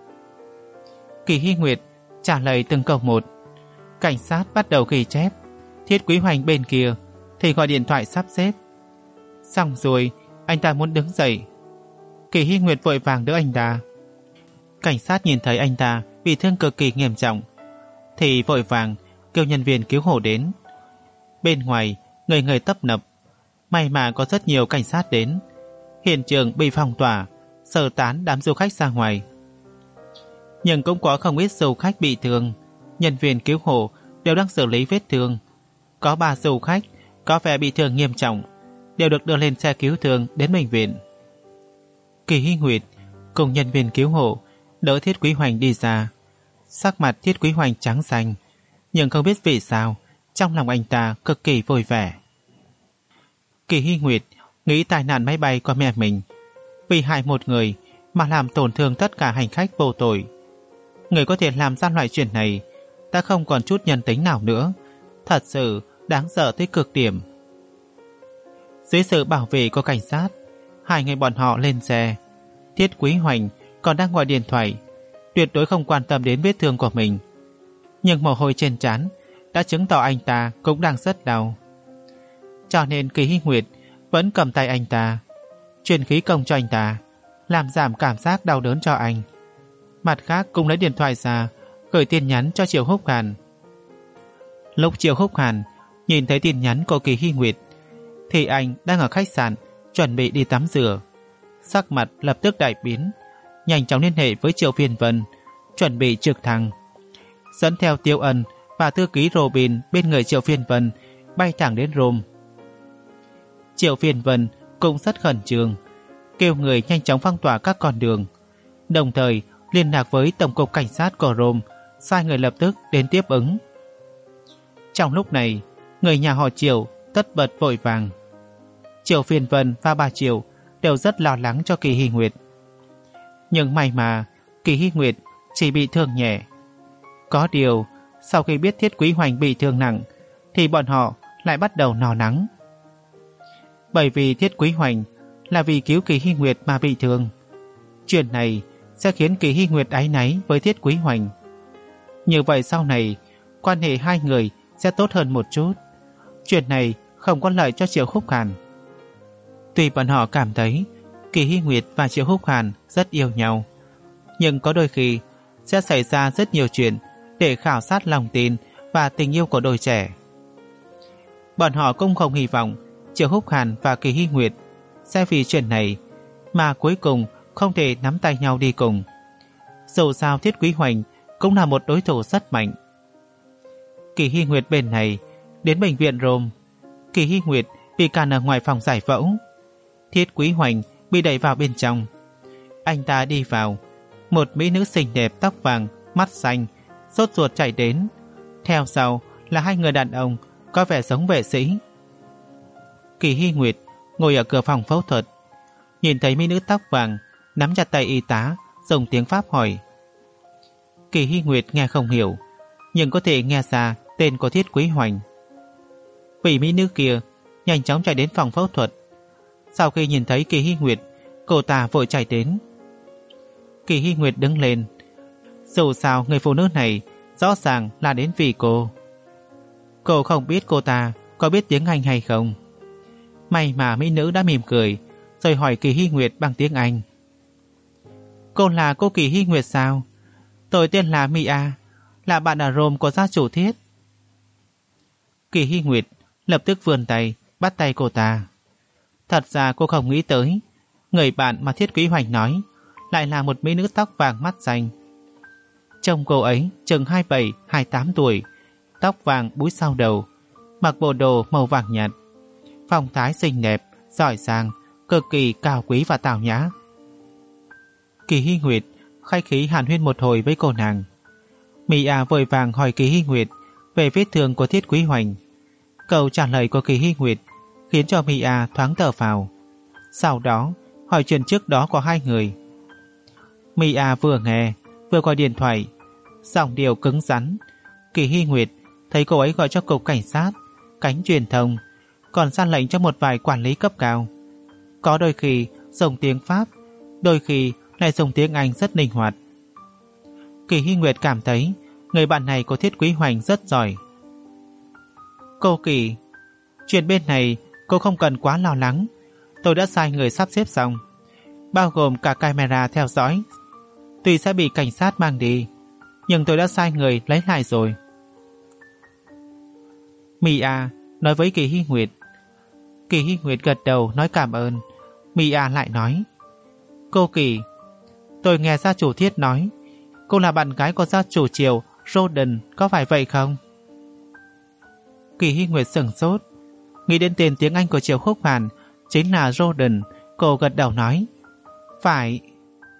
Kỳ Hy Nguyệt trả lời từng câu một. Cảnh sát bắt đầu ghi chép. Thiết Quý Hoành bên kia thì gọi điện thoại sắp xếp. Xong rồi, anh ta muốn đứng dậy. Kỳ Hy Nguyệt vội vàng đỡ anh ta. Cảnh sát nhìn thấy anh ta bị thương cực kỳ nghiêm trọng thì vội vàng kêu nhân viên cứu hộ đến. Bên ngoài người người tấp nập, may mà có rất nhiều cảnh sát đến. Hiện trường bị phong tỏa, sơ tán đám du khách ra ngoài. Nhưng cũng có không ít du khách bị thương. Nhân viên cứu hộ đều đang xử lý vết thương. Có ba du khách có vẻ bị thương nghiêm trọng, đều được đưa lên xe cứu thương đến bệnh viện. Kỳ Hy Nguyệt cùng nhân viên cứu hộ đỡ Thiết Quý Hoành đi ra. Sắc mặt Thiết Quý Hoành trắng xanh, nhưng không biết vì sao trong lòng anh ta cực kỳ vui vẻ. Kỳ Hy Nguyệt nghĩ tai nạn máy bay của mẹ mình vì hại một người mà làm tổn thương tất cả hành khách vô tội. Người có thể làm ra loại chuyện này đã không còn chút nhân tính nào nữa, thật sự đáng sợ tới cực điểm. Dưới sự bảo vệ của cảnh sát, hai người bọn họ lên xe. Thiết Quý Hoành còn đang gọi điện thoại, tuyệt đối không quan tâm đến vết thương của mình. Nhưng mồ hôi trên trán đã chứng tỏ anh ta cũng đang rất đau. Cho nên Kỳ Hy Nguyệt vẫn cầm tay anh ta, truyền khí công cho anh ta, làm giảm cảm giác đau đớn cho anh. Mặt khác cũng lấy điện thoại ra, gửi tin nhắn cho Triệu Húc Hàn. Lúc Triệu Húc Hàn nhìn thấy tin nhắn của Kỳ Hy Nguyệt thì anh đang ở khách sạn chuẩn bị đi tắm rửa. Sắc mặt lập tức đại biến, nhanh chóng liên hệ với Triệu Phiên Vân, chuẩn bị trực thăng, dẫn theo Tiêu Ân và thư ký Robin bên người Triệu Phiên Vân bay thẳng đến Rome. Triệu Phiên Vân cũng rất khẩn trương, kêu người nhanh chóng phong tỏa các con đường, đồng thời liên lạc với Tổng cục Cảnh sát của Rome, sai người lập tức đến tiếp ứng. Trong lúc này, người nhà họ Triệu tất bật vội vàng. Triệu Phiên Vân và bà Triệu đều rất lo lắng cho Kỳ Hy Nguyệt. Nhưng may mà Kỳ Hy Nguyệt chỉ bị thương nhẹ. Có điều, sau khi biết Thiết Quý Hoành bị thương nặng thì bọn họ lại bắt đầu lo lắng. Bởi vì Thiết Quý Hoành là vì cứu Kỳ Hy Nguyệt mà bị thương. Chuyện này sẽ khiến Kỳ Hy Nguyệt áy náy với Thiết Quý Hoành. Như vậy sau này quan hệ hai người sẽ tốt hơn một chút. Chuyện này không có lợi cho Triệu Húc Hàn. Tuy bọn họ cảm thấy Kỳ Hy Nguyệt và Triệu Húc Hàn rất yêu nhau, nhưng có đôi khi sẽ xảy ra rất nhiều chuyện để khảo sát lòng tin và tình yêu của đôi trẻ. Bọn họ cũng không hy vọng Triệu Húc Hàn và Kỳ Hy Nguyệt sẽ vì chuyện này mà cuối cùng không thể nắm tay nhau đi cùng. Dù sao Thiết Quý Hoành cũng là một đối thủ rất mạnh. Kỳ Hy Nguyệt bên này đến bệnh viện Rome. Kỳ Hy Nguyệt bị cản ở ngoài phòng giải phẫu. Thiết Quý Hoành bị đẩy vào bên trong. Anh ta đi vào, một mỹ nữ xinh đẹp tóc vàng, mắt xanh, sốt ruột chạy đến. Theo sau là hai người đàn ông có vẻ giống vệ sĩ. Kỳ Hy Nguyệt ngồi ở cửa phòng phẫu thuật, nhìn thấy mỹ nữ tóc vàng nắm chặt tay y tá, dùng tiếng Pháp hỏi. Kỳ Hy Nguyệt nghe không hiểu, nhưng có thể nghe ra tên của Thiết Quý Hoành. Vị mỹ nữ kia nhanh chóng chạy đến phòng phẫu thuật. Sau khi nhìn thấy Kỳ Hy Nguyệt, cô ta vội chạy đến. Kỳ Hy Nguyệt đứng lên. Dù sao người phụ nữ này rõ ràng là đến vì cô. Cô không biết cô ta có biết tiếng Anh hay không. May mà mỹ nữ đã mỉm cười rồi hỏi Kỳ Hy Nguyệt bằng tiếng Anh. Cô là cô Kỳ Hy Nguyệt sao? Tôi tên là Mia, là bạn ở Rome của gia chủ Thiết. Kỳ Hy Nguyệt lập tức vươn tay bắt tay cô ta. Thật ra cô không nghĩ tới người bạn mà Thiết Quý Hoành nói lại là một mỹ nữ tóc vàng mắt xanh. Trông cô ấy chừng hai mươi bảy hai mươi tám tuổi, tóc vàng búi sau đầu, mặc bộ đồ màu vàng nhạt, phong thái xinh đẹp, giỏi giang, cực kỳ cao quý và tào nhã. Kỳ Hy Nguyệt khách khí hàn huyên một hồi với cô nàng. Mia vội vàng hỏi Kỳ Hy Nguyệt về vết thương của Thiết Quý Hoành. Câu trả lời của Kỳ Hy Nguyệt khiến cho Mia thoáng thở phào. Sau đó hỏi chuyện trước đó của hai người. Mia vừa nghe vừa gọi điện thoại, giọng điệu cứng rắn. Kỳ Hy Nguyệt thấy cô ấy gọi cho cục cảnh sát, cánh truyền thông, còn ra lệnh cho một vài quản lý cấp cao. Có đôi khi dùng tiếng Pháp, đôi khi lại dùng tiếng Anh rất linh hoạt. Kỳ Hy Nguyệt cảm thấy người bạn này của Thiết Quý Hoành rất giỏi. Cô Kỳ, chuyện bên này cô không cần quá lo lắng. Tôi đã sai người sắp xếp xong, bao gồm cả camera theo dõi. Tuy sẽ bị cảnh sát mang đi, nhưng tôi đã sai người lấy lại rồi. Mia nói với Kỳ Hy Nguyệt. Kỳ Hy Nguyệt gật đầu nói cảm ơn. Mia lại nói, cô Kỳ, tôi nghe gia chủ Thiết nói cô là bạn gái của gia chủ Triều Roden, có phải vậy không? Kỳ Hy Nguyệt sửng sốt, nghĩ đến tên tiếng Anh của Triệu Húc Hàn chính là Roden. Cô gật đầu nói, phải.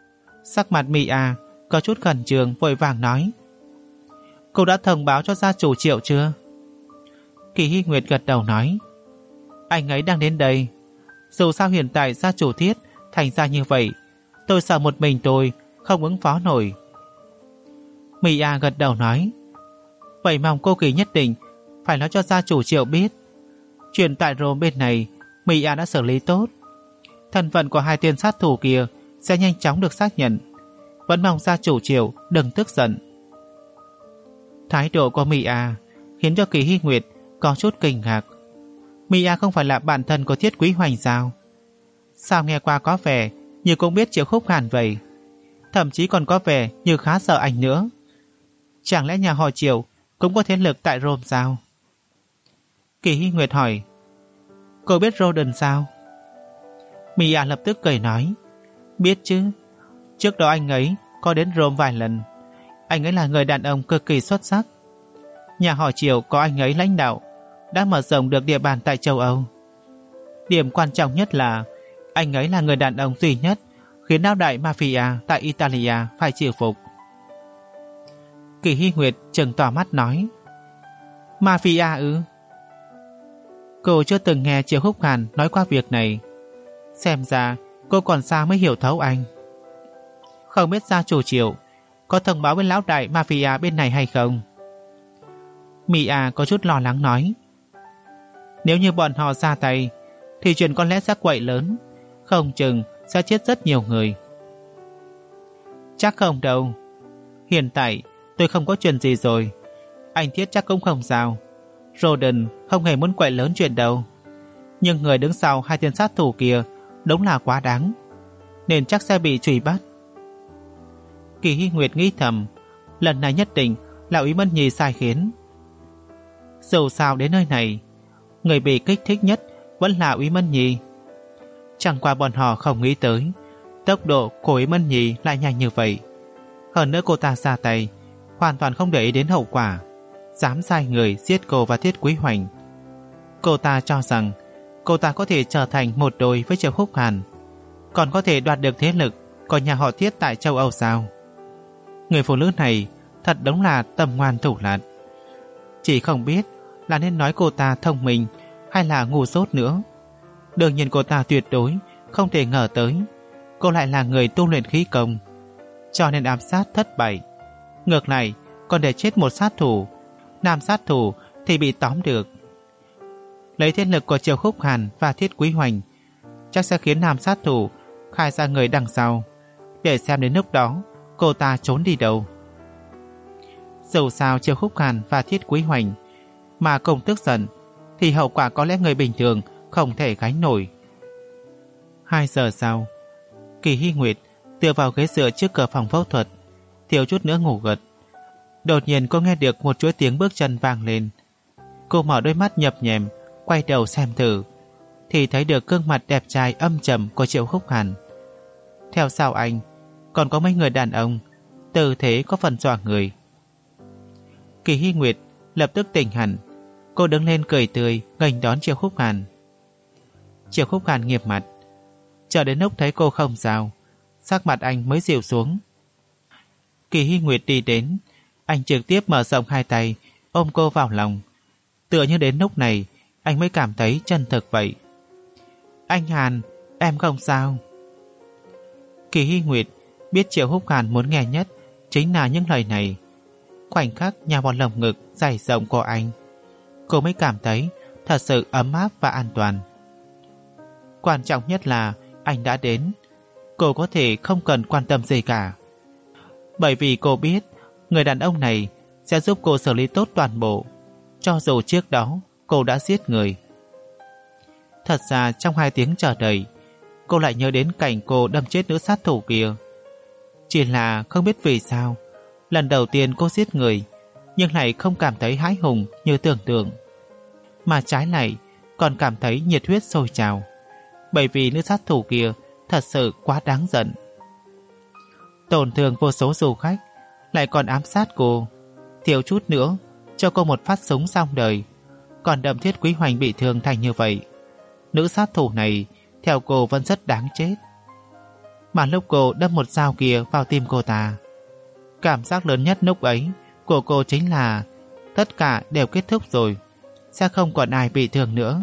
Sắc mặt Mị A có chút khẩn trương, vội vàng nói: Cô đã thông báo cho gia chủ Triệu chưa? Kỳ Hy Nguyệt gật đầu nói: Anh ấy đang đến đây. Dù sao hiện tại gia chủ Thiết thành ra như vậy, tôi sợ một mình tôi không ứng phó nổi. Mị A gật đầu nói: Vậy mong cô Kỳ nhất định phải nói cho gia chủ Triệu biết. Chuyện tại Rome bên này Mị A đã xử lý tốt. Thân phận của hai tên sát thủ kia sẽ nhanh chóng được xác nhận. Vẫn mong gia chủ Triệu đừng tức giận. Thái độ của Mị A khiến cho Kỳ Hy Nguyệt có chút kinh ngạc. Mị A không phải là bạn thân của Thiết Quý Hoành sao? Sao nghe qua có vẻ như cũng biết Triệu Khúc Hàn vậy, thậm chí còn có vẻ như khá sợ anh nữa. Chẳng lẽ nhà họ Triệu cũng có thế lực tại Rome sao? Kỳ Hy Nguyệt hỏi: Cô biết Roden sao? Mị A lập tức cười nói: Biết chứ. Trước đó anh ấy có đến Rome vài lần. Anh ấy là người đàn ông cực kỳ xuất sắc. Nhà họ Triệu có anh ấy lãnh đạo đã mở rộng được địa bàn tại châu Âu. Điểm quan trọng nhất là anh ấy là người đàn ông duy nhất khiến lão đại mafia tại Italia phải chịu phục. Kỳ Hy Nguyệt trừng tỏ mắt nói: Mafia ư? Cô chưa từng nghe Triệu Khúc Hàn nói qua việc này. Xem ra cô còn xa mới hiểu thấu anh. Không biết gia chủ Triệu có thông báo với lão đại mafia bên này hay không? Mị A có chút lo lắng nói: Nếu như bọn họ ra tay thì chuyện có lẽ sẽ quậy lớn, không chừng sẽ chết rất nhiều người. Chắc không đâu. Hiện tại tôi không có chuyện gì rồi. Anh Thiết chắc cũng không sao. Roden không hề muốn quậy lớn chuyện đâu. Nhưng người đứng sau hai tên sát thủ kia đúng là quá đáng, nên chắc sẽ bị truy bắt. Kỳ Hy Nguyệt nghĩ thầm, lần này nhất định là Úy Mân Nhi sai khiến. Dù sao đến nơi này, người bị kích thích nhất vẫn là Úy Mân Nhi. Chẳng qua bọn họ không nghĩ tới tốc độ của Úy Mân Nhi lại nhanh như vậy. Hơn nữa cô ta ra tay hoàn toàn không để ý đến hậu quả, dám sai người giết cô và Thiết Quý Hoành. Cô ta cho rằng cô ta có thể trở thành một đôi với Triệu Khúc Hàn, còn có thể đoạt được thế lực của nhà họ Thiết tại châu Âu sao? Người phụ nữ này thật đúng là tâm ngoan thủ lạn. Chỉ không biết là nên nói cô ta thông minh hay là ngu dốt nữa. Đương nhiên cô ta tuyệt đối không thể ngờ tới cô lại là người tu luyện khí công, cho nên ám sát thất bại. Ngược lại còn để chết một sát thủ, nam sát thủ thì bị tóm được. Lấy thiên lực của Triệu Khúc Hàn và Thiết Quý Hoành, chắc sẽ khiến nam sát thủ khai ra người đằng sau, để xem đến lúc đó cô ta trốn đi đâu. Dù sao Triệu Khúc Hàn và Thiết Quý Hoành mà cùng tức giận thì hậu quả có lẽ người bình thường không thể gánh nổi. Hai giờ sau, Kỳ Hy Nguyệt tựa vào ghế dựa trước cửa phòng phẫu thuật, thiếu chút nữa ngủ gật. Đột nhiên cô nghe được một chuỗi tiếng bước chân vang lên. Cô mở đôi mắt nhập nhèm, quay đầu xem thử, thì thấy được gương mặt đẹp trai âm trầm của Triệu Khúc Hàn. Theo sau anh còn có mấy người đàn ông, tư thế có phần dọa người. Kỳ Hy Nguyệt lập tức tỉnh hẳn. Cô đứng lên cười tươi nghênh đón Triệu Khúc Hàn. Triệu Khúc Hàn nghiêm mặt, chờ đến lúc thấy cô không sao, sắc mặt anh mới dịu xuống. Kỳ Hy Nguyệt đi đến, anh trực tiếp mở rộng hai tay ôm cô vào lòng. Tựa như đến lúc này anh mới cảm thấy chân thực vậy. Anh Hàn, em không sao. Kỳ Hy Nguyệt biết Triệu Khúc Hàn muốn nghe nhất chính là những lời này. Khoảnh khắc nhào vào lồng ngực dày rộng của anh, cô mới cảm thấy thật sự ấm áp và an toàn. Quan trọng nhất là anh đã đến, cô có thể không cần quan tâm gì cả. Bởi vì cô biết người đàn ông này sẽ giúp cô xử lý tốt toàn bộ, cho dù trước đó cô đã giết người. Thật ra trong hai tiếng chờ đợi, cô lại nhớ đến cảnh cô đâm chết nữ sát thủ kia. Chỉ là không biết vì sao lần đầu tiên cô giết người nhưng lại không cảm thấy hãi hùng như tưởng tượng, mà trái lại còn cảm thấy nhiệt huyết sôi trào, bởi vì nữ sát thủ kia thật sự quá đáng giận. Tổn thương vô số du khách, lại còn ám sát cô, thiếu chút nữa cho cô một phát súng xong đời, còn đâm Thiết Quý Hoành bị thương thành như vậy. Nữ sát thủ này theo cô vẫn rất đáng chết. mà lúc cô đâm một dao kia vào tim cô ta. Cảm giác lớn nhất lúc ấy của cô chính là tất cả đều kết thúc rồi, sẽ không còn ai bị thương nữa.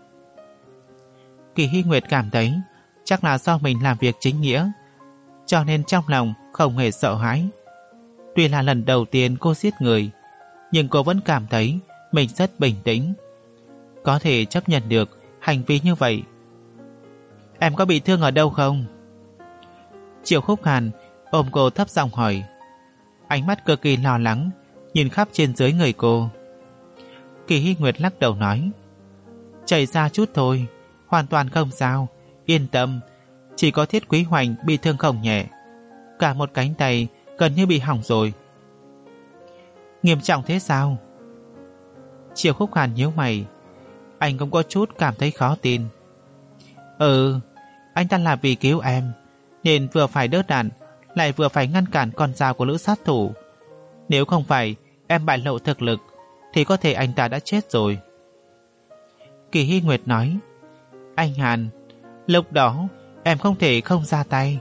Kỳ Hy Nguyệt cảm thấy chắc là do mình làm việc chính nghĩa, cho nên trong lòng không hề sợ hãi. Tuy là lần đầu tiên cô giết người, nhưng cô vẫn cảm thấy mình rất bình tĩnh, có thể chấp nhận được hành vi như vậy. Em có bị thương ở đâu không? Triệu Khúc Hàn ôm cô thấp giọng hỏi, ánh mắt cực kỳ lo lắng nhìn khắp trên dưới người cô. Kỳ Hy Nguyệt lắc đầu nói, chảy ra chút thôi, hoàn toàn không sao, yên tâm. Chỉ có Thiết Quý Hoành bị thương không nhẹ, cả một cánh tay gần như bị hỏng rồi. Nghiêm trọng thế sao? Triệu Khúc Hàn nhíu mày, anh cũng có chút cảm thấy khó tin. Ừ, anh ta là vì cứu em, nên vừa phải đỡ đạn, lại vừa phải ngăn cản con dao của nữ sát thủ. Nếu không phải em bại lộ thực lực, thì có thể anh ta đã chết rồi. Kỳ Hy Nguyệt nói, anh Hàn, lúc đó em không thể không ra tay.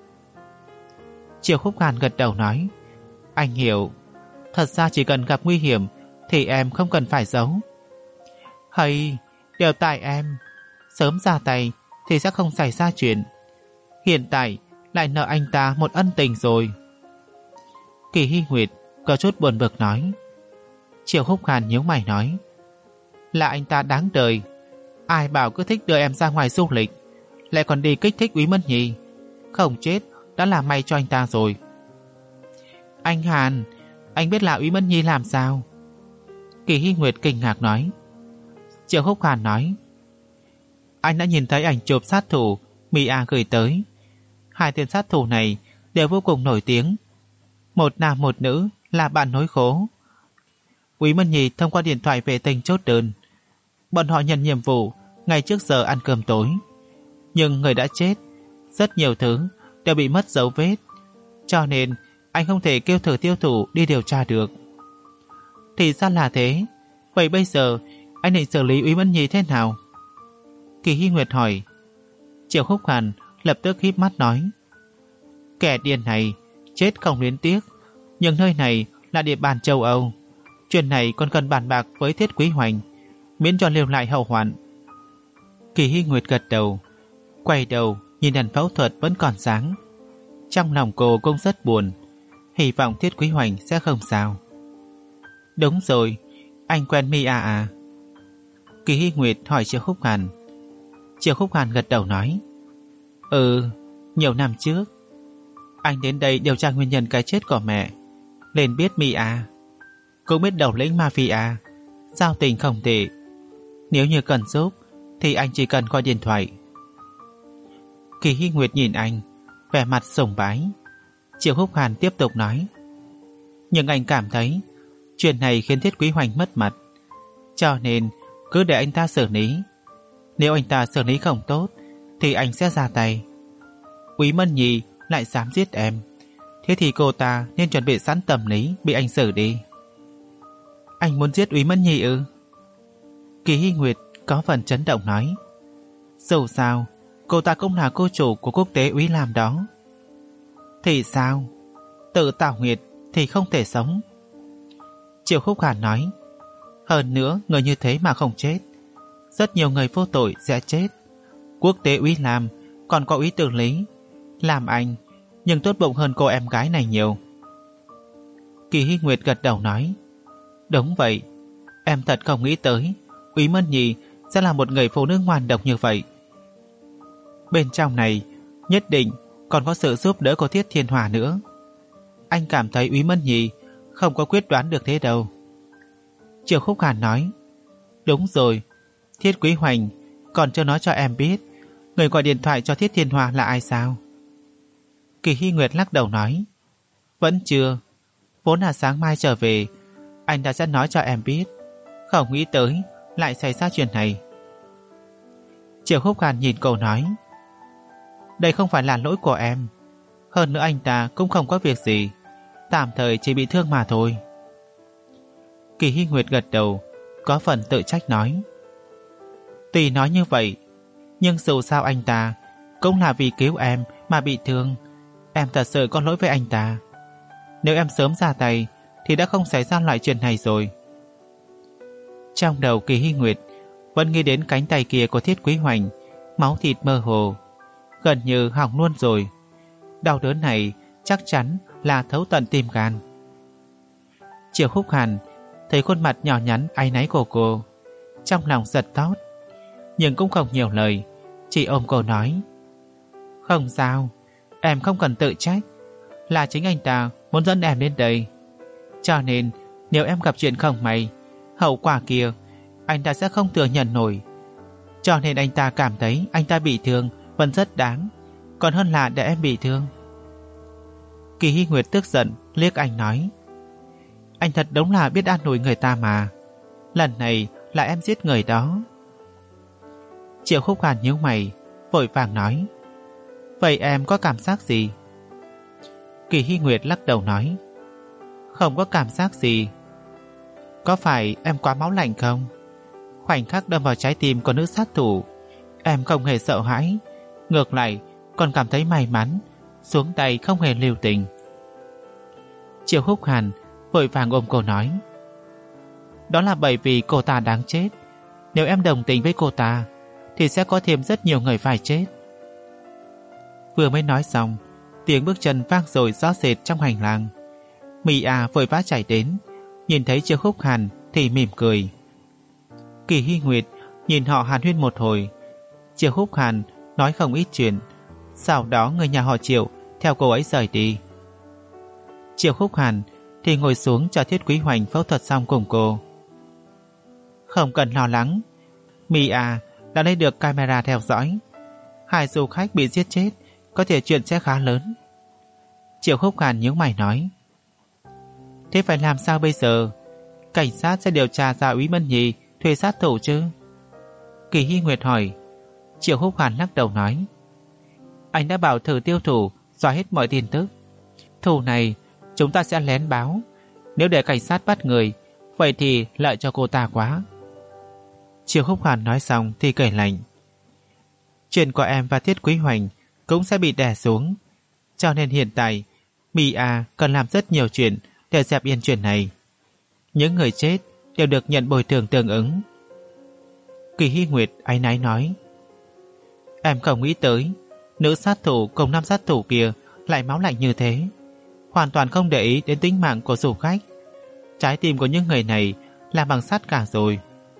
Triệu Khúc Hàn gật đầu nói, anh hiểu. Thật ra chỉ cần gặp nguy hiểm thì em không cần phải giấu. Hay, đều tại em. Sớm ra tay thì sẽ không xảy ra chuyện. Hiện tại lại nợ anh ta một ân tình rồi. Kỳ Hy Nguyệt có chút buồn bực nói. Triệu Khúc Hàn nhíu mày nói, là anh ta đáng đời. Ai bảo cứ thích đưa em ra ngoài du lịch, lại còn đi kích thích Úy Mân Nhi. Không chết đã là may cho anh ta rồi. Anh Hàn, anh biết là Úy Mân Nhi làm sao? Kỳ Hy Nguyệt kinh ngạc nói. Triệu Khúc Hàn nói, anh đã nhìn thấy ảnh chụp sát thủ Mia gửi tới. Hai tên sát thủ này đều vô cùng nổi tiếng, một nam một nữ, là bạn nối khố. Úy Mân Nhi thông qua điện thoại vệ tinh chốt đơn. Bọn họ nhận nhiệm vụ ngay trước giờ ăn cơm tối, nhưng người đã chết, rất nhiều thứ đều bị mất dấu vết, cho nên anh không thể kêu thử tiêu thủ đi điều tra được. Thì ra là thế. Vậy bây giờ anh định xử lý Úy Mân Nhi thế nào? Kỳ Hy Nguyệt hỏi. Triệu Khúc Hàn lập tức híp mắt nói, kẻ điên này chết không luyến tiếc, nhưng nơi này là địa bàn châu Âu, chuyện này còn cần bàn bạc với Thiết Quý Hoành, miễn cho lưu lại hậu hoạn. Kỳ Hy Nguyệt gật đầu, quay đầu nhìn đèn phẫu thuật vẫn còn sáng. Trong lòng cô cũng rất buồn, hy vọng Thiết Quý Hoành sẽ không sao. Đúng rồi, anh quen Mia à? Kỳ Hy Nguyệt hỏi Triệu Khúc Hàn. Triệu Khúc Hàn gật đầu nói, ừ, nhiều năm trước anh đến đây điều tra nguyên nhân cái chết của mẹ, nên biết Mia. Cũng biết đầu lĩnh mafia, giao tình không tệ. Nếu như cần giúp thì anh chỉ cần gọi điện thoại. Kỳ Hy Nguyệt nhìn anh, vẻ mặt sùng bái. Triệu Khúc Hàn tiếp tục nói, nhưng anh cảm thấy chuyện này khiến Thiết Quý Hoành mất mặt, cho nên cứ để anh ta xử lý. Nếu anh ta xử lý không tốt thì anh sẽ ra tay. Úy Mân Nhi lại dám giết em, thế thì cô ta nên chuẩn bị sẵn tâm lý bị anh xử đi. Anh muốn giết Úy Mân Nhi ư? Kỳ Hy Nguyệt có phần chấn động nói, dù sao cô ta cũng là cô chủ của quốc tế Úy Lam đó. Thì sao? Tự Tào Nguyệt thì không thể sống. Triệu Khúc Hàn nói, hơn nữa người như thế mà không chết, rất nhiều người vô tội sẽ chết. Quốc tế Úy Lam còn có ý tưởng lý, làm anh nhưng tốt bụng hơn cô em gái này nhiều. Kỳ Hy Nguyệt gật đầu nói, đúng vậy, em thật không nghĩ tới Úy Mân Nhi sẽ là một người phụ nữ ngoan độc như vậy. Bên trong này nhất định còn có sự giúp đỡ của Thiết Thiên Hòa nữa. Anh cảm thấy Úy Mân Nhi không có quyết đoán được thế đâu. Triệu Khúc Hàn nói, đúng rồi, Thiết Quý Hoành còn chưa nói cho em biết người gọi điện thoại cho Thiết Thiên Hòa là ai sao? Kỳ Hy Nguyệt lắc đầu nói, vẫn chưa. Vốn là sáng mai trở về anh đã sẽ nói cho em biết, không nghĩ tới lại xảy ra chuyện này. Triệu Khúc Hàn nhìn cô nói, đây không phải là lỗi của em, hơn nữa anh ta cũng không có việc gì, tạm thời chỉ bị thương mà thôi. Kỳ Hy Nguyệt gật đầu, có phần tự trách nói, tuy nói như vậy, nhưng dù sao anh ta cũng là vì cứu em mà bị thương. Em thật sự có lỗi với anh ta. Nếu em sớm ra tay thì đã không xảy ra loại chuyện này rồi. Trong đầu Kỳ Hy Nguyệt vẫn nghĩ đến cánh tay kia của Thiết Quý Hoành, máu thịt mơ hồ, gần như hỏng luôn rồi. Đau đớn này chắc chắn là thấu tận tim gan. Triệu Khúc Hàn thấy khuôn mặt nhỏ nhắn áy náy của cô, trong lòng giật thót, nhưng cũng không nhiều lời, chỉ ôm cô nói: Không sao, em không cần tự trách. Là chính anh ta muốn dẫn em đến đây. Cho nên nếu em gặp chuyện không may, hậu quả kia anh ta sẽ không thừa nhận nổi. Cho nên anh ta cảm thấy anh ta bị thương vẫn rất đáng, còn hơn là để em bị thương. Kỳ Hy Nguyệt tức giận liếc anh nói: Anh thật đúng là biết an ủi người ta mà. Lần này là em giết người đó. Triệu Khúc Hàn nhíu mày, vội vàng nói: Vậy em có cảm giác gì? Kỳ Hy Nguyệt lắc đầu nói: Không có cảm giác gì. Có phải em quá máu lạnh không? Khoảnh khắc đâm vào trái tim của nữ sát thủ, em không hề sợ hãi, ngược lại còn cảm thấy may mắn, xuống tay không hề lưu tình. Triệu Khúc Hàn vội vàng ôm cô nói: Đó là bởi vì cô ta đáng chết. Nếu em đồng tình với cô ta thì sẽ có thêm rất nhiều người phải chết. Vừa mới nói xong, tiếng bước chân vang rồi rõ rệt trong hành lang. Mị A vội vã chạy đến, nhìn thấy Triệu Khúc Hàn thì mỉm cười. Kỳ Hy Nguyệt nhìn họ hàn huyên một hồi. Triệu Khúc Hàn nói không ít chuyện, sau đó người nhà họ Triệu theo cô ấy rời đi. Triệu Khúc Hàn thì ngồi xuống cho Thiết Quý Hoành phẫu thuật xong cùng cô. Không cần lo lắng, Mị A đã lấy được camera theo dõi. Hai du khách bị giết chết, có thể chuyện sẽ khá lớn. Triệu Khúc Hàn nhíu mày nói: Thế phải làm sao bây giờ? Cảnh sát sẽ điều tra ra Úy Mân Nhi thuê sát thủ chứ? Kỳ Hy Nguyệt hỏi. Triệu Khúc Hàn lắc đầu nói: Anh đã bảo thử tiêu thủ xóa hết mọi tin tức. Thủ này chúng ta sẽ lén báo. Nếu để cảnh sát bắt người, vậy thì lợi cho cô ta quá. Triệu Khúc Hàn nói xong thì cười lạnh: Chuyện của em và Thiết Quý Hoành cũng sẽ bị đè xuống, cho nên hiện tại Mị A cần làm rất nhiều chuyện để dẹp yên chuyện này. Những người chết đều được nhận bồi thường tương ứng. Kỳ Hy Nguyệt áy náy nói: Em không nghĩ tới nữ sát thủ cùng nam sát thủ kia lại máu lạnh như thế, hoàn toàn không để ý đến tính mạng của du khách. Trái tim của những người này là bằng sắt cả rồi.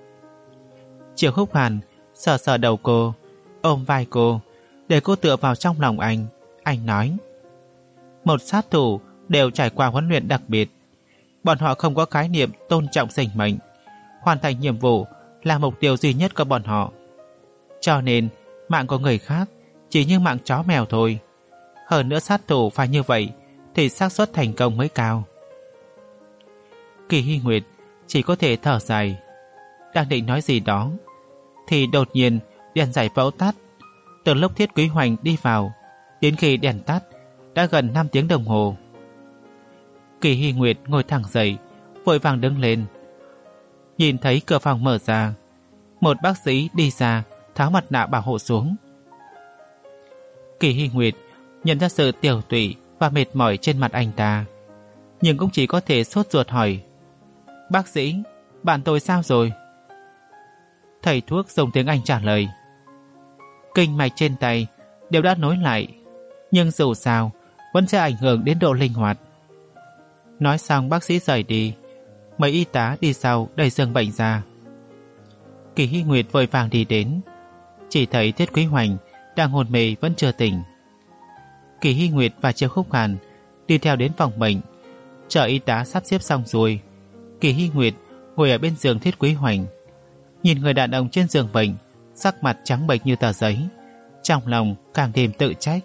Triệu Khúc Hàn sờ sờ đầu cô, ôm vai cô, để cô tựa vào trong lòng anh. Anh nói: Một sát thủ đều trải qua huấn luyện đặc biệt. Bọn họ không có khái niệm tôn trọng sinh mệnh. Hoàn thành nhiệm vụ là mục tiêu duy nhất của bọn họ. Cho nên mạng của người khác chỉ như mạng chó mèo thôi. Hơn nữa sát thủ phải như vậy thì xác suất thành công mới cao. Kỳ Hy Nguyệt chỉ có thể thở dài, đang định nói gì đó thì đột nhiên đèn giải phẫu tắt. Từ lúc Thiết Quý Hoành đi vào đến khi đèn tắt đã gần năm tiếng đồng hồ. Kỳ Hy Nguyệt ngồi thẳng dậy, vội vàng đứng lên. Nhìn thấy cửa phòng mở ra, một bác sĩ đi ra tháo mặt nạ bảo hộ xuống. Kỳ Hy Nguyệt nhận ra sự tiểu tụy và mệt mỏi trên mặt anh ta, nhưng cũng chỉ có thể sốt ruột hỏi: Bác sĩ, bạn tôi sao rồi? Thầy thuốc dùng tiếng Anh trả lời: Kinh mạch trên tay đều đã nối lại, nhưng dù sao vẫn sẽ ảnh hưởng đến độ linh hoạt. Nói xong bác sĩ rời đi. Mấy y tá đi sau đẩy giường bệnh ra. Kỳ Hy Nguyệt vội vàng đi đến, chỉ thấy Thiết Quý Hoành đang hôn mê vẫn chưa tỉnh. Kỳ Hy Nguyệt và Triệu Khúc Hàn đi theo đến phòng bệnh, chờ y tá sắp xếp xong rồi. Kỳ Hy Nguyệt ngồi ở bên giường Thiết Quý Hoành, nhìn người đàn ông trên giường bệnh, sắc mặt trắng bệch như tờ giấy, trong lòng càng thêm tự trách.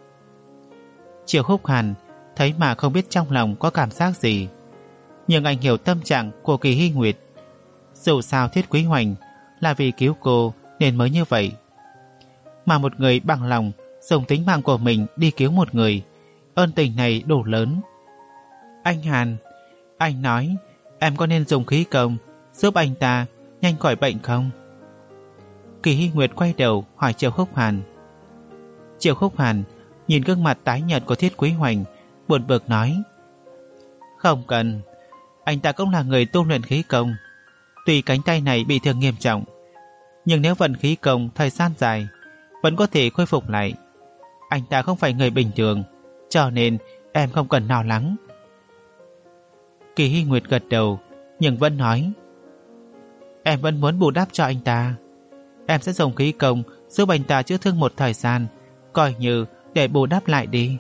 Triệu Khúc Hàn thấy mà không biết trong lòng có cảm giác gì, nhưng anh hiểu tâm trạng của Kỳ Hy Nguyệt. Dù sao Thiết Quý Hoành là vì cứu cô nên mới như vậy, mà một người bằng lòng dùng tính mạng của mình đi cứu một người, ơn tình này đủ lớn. Anh Hàn, anh nói em có nên dùng khí công giúp anh ta nhanh khỏi bệnh không? Kỳ Hy Nguyệt quay đầu hỏi Triệu Khúc Hàn. Triệu Khúc Hàn nhìn gương mặt tái nhợt của Thiết Quý Hoành, buồn bực nói: Không cần, anh ta cũng là người tu luyện khí công. Tuy cánh tay này bị thương nghiêm trọng, nhưng nếu vận khí công thời gian dài vẫn có thể khôi phục lại. Anh ta không phải người bình thường, cho nên em không cần lo lắng. Kỳ Hy Nguyệt gật đầu, nhưng vẫn nói: Em vẫn muốn bù đắp cho anh ta. Em sẽ dùng khí công giúp anh ta chữa thương một thời gian, coi như để bù đắp lại đi.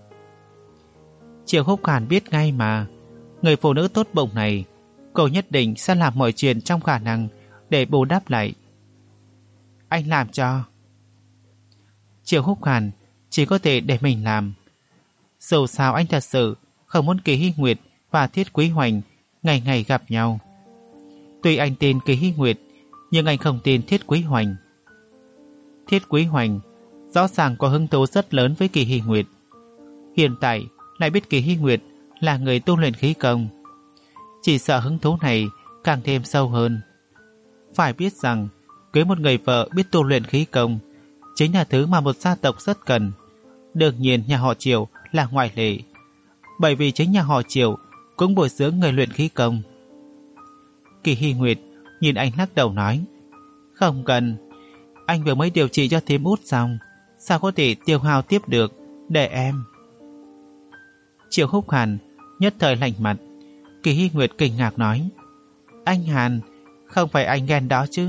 Triệu Húc Hàn biết ngay mà, người phụ nữ tốt bụng này, cô nhất định sẽ làm mọi chuyện trong khả năng để bù đắp lại. Anh làm cho. Triệu Húc Hàn chỉ có thể để mình làm. Dù sao anh thật sự không muốn Kỳ Hy Nguyệt và Thiết Quý Hoành ngày ngày gặp nhau. Tuy anh tin Kỳ Hy Nguyệt, nhưng anh không tin Thiết Quý Hoành. Thiết Quý Hoành rõ ràng có hứng thú rất lớn với Kỳ Hy Nguyệt. Hiện tại lại biết Kỳ Hy Nguyệt là người tu luyện khí công, chỉ sợ hứng thú này càng thêm sâu hơn. Phải biết rằng cưới một người vợ biết tu luyện khí công chính là thứ mà một gia tộc rất cần. Đương nhiên nhà họ Triệu là ngoại lệ, bởi vì chính nhà họ Triệu cũng bồi dưỡng người luyện khí công. Kỳ Hy Nguyệt nhìn anh lắc đầu nói: Không cần, anh vừa mới điều trị cho thím út xong, sao có thể tiêu hao tiếp được, để em. Triệu Húc Hàn nhất thời lạnh mặt. Kỳ Hy Nguyệt kinh ngạc nói: Anh Hàn, không phải anh ghen đó chứ?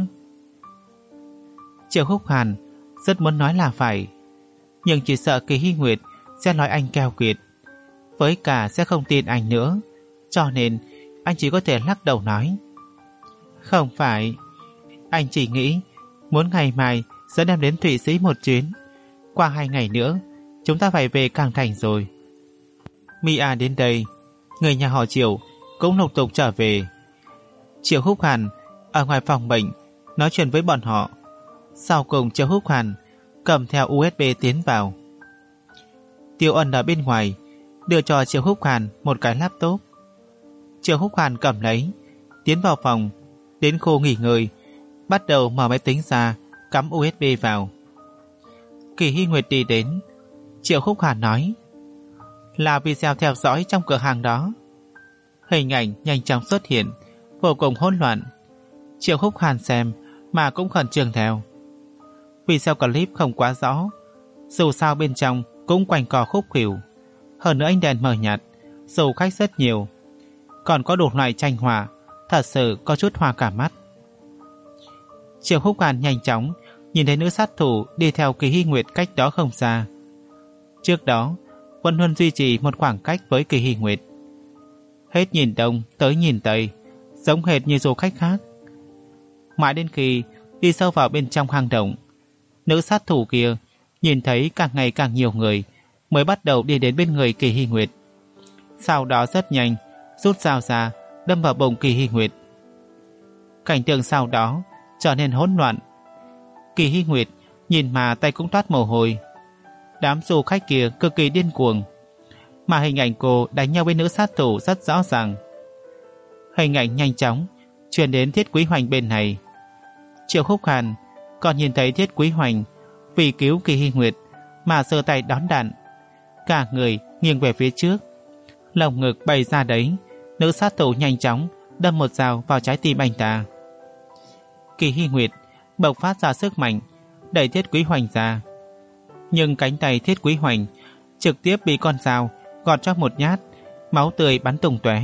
Triệu Húc Hàn rất muốn nói là phải, nhưng chỉ sợ Kỳ Hy Nguyệt sẽ nói anh keo kiệt, với cả sẽ không tin anh nữa, cho nên anh chỉ có thể lắc đầu nói: Không phải, anh chỉ nghĩ muốn ngày mai dẫn em đến Thụy Sĩ một chuyến. Qua hai ngày nữa chúng ta phải về Cảng Thành rồi. Mia đến đây, người nhà họ Triệu cũng lục tục trở về. Triệu Húc Hàn ở ngoài phòng bệnh nói chuyện với bọn họ. Sau cùng Triệu Húc Hàn cầm theo u ét bê tiến vào. Tiêu Ân ở bên ngoài đưa cho Triệu Húc Hàn một cái laptop. Triệu Húc Hàn cầm lấy, tiến vào phòng, đến khu nghỉ ngơi, bắt đầu mở máy tính ra, cắm u ét bê vào. Kỳ Hy Nguyệt đi đến. Triệu Húc Hàn nói: Là video theo dõi trong cửa hàng đó. Hình ảnh nhanh chóng xuất hiện, vô cùng hỗn loạn. Triệu Húc Hàn xem mà cũng khẩn trương theo. Video clip không quá rõ, dù sao bên trong cũng quanh co khúc khuỷu. Hơn nữa ánh đèn mờ nhạt, dù khách rất nhiều, còn có đủ loại tranh họa, thật sự có chút hoa cả mắt. Triệu Húc Hàn nhanh chóng nhìn thấy nữ sát thủ đi theo Kỳ Hy Nguyệt cách đó không xa. Trước đó vẫn luôn duy trì một khoảng cách với Kỳ Hy Nguyệt, hết nhìn đông tới nhìn tây, giống hệt như du khách khác. Mãi đến khi đi sâu vào bên trong hang động, nữ sát thủ kia nhìn thấy càng ngày càng nhiều người, mới bắt đầu đi đến bên người Kỳ Hy Nguyệt. Sau đó rất nhanh rút dao ra đâm vào bụng Kỳ Hy Nguyệt. Cảnh tượng sau đó trở nên hỗn loạn. Kỳ Hy Nguyệt nhìn mà tay cũng toát mồ hôi. Đám du khách kia cực kỳ điên cuồng, mà hình ảnh cô đánh nhau với nữ sát thủ rất rõ ràng. Hình ảnh nhanh chóng truyền đến Thiết Quý Hoành bên này. Triệu Húc Hàn còn nhìn thấy Thiết Quý Hoành vì cứu Kỳ Hy Nguyệt mà giơ tay đón đạn, cả người nghiêng về phía trước, lồng ngực bày ra đấy. Nữ sát thủ nhanh chóng đâm một dao vào trái tim anh ta. Kỳ Hy Nguyệt bộc phát ra sức mạnh đẩy Thiết Quý Hoành ra, nhưng cánh tay Thiết Quý Hoành trực tiếp bị con dao gọt cho một nhát, máu tươi bắn tung tóe.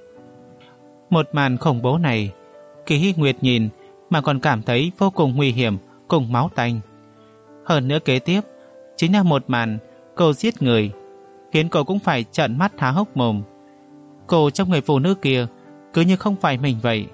Một màn khủng bố này, Kỳ Hy Nguyệt nhìn mà còn cảm thấy vô cùng nguy hiểm cùng máu tanh. Hơn nữa kế tiếp chính là một màn cô giết người, khiến cô cũng phải trợn mắt há hốc mồm. Cô trong người phụ nữ kia cứ như không phải mình vậy.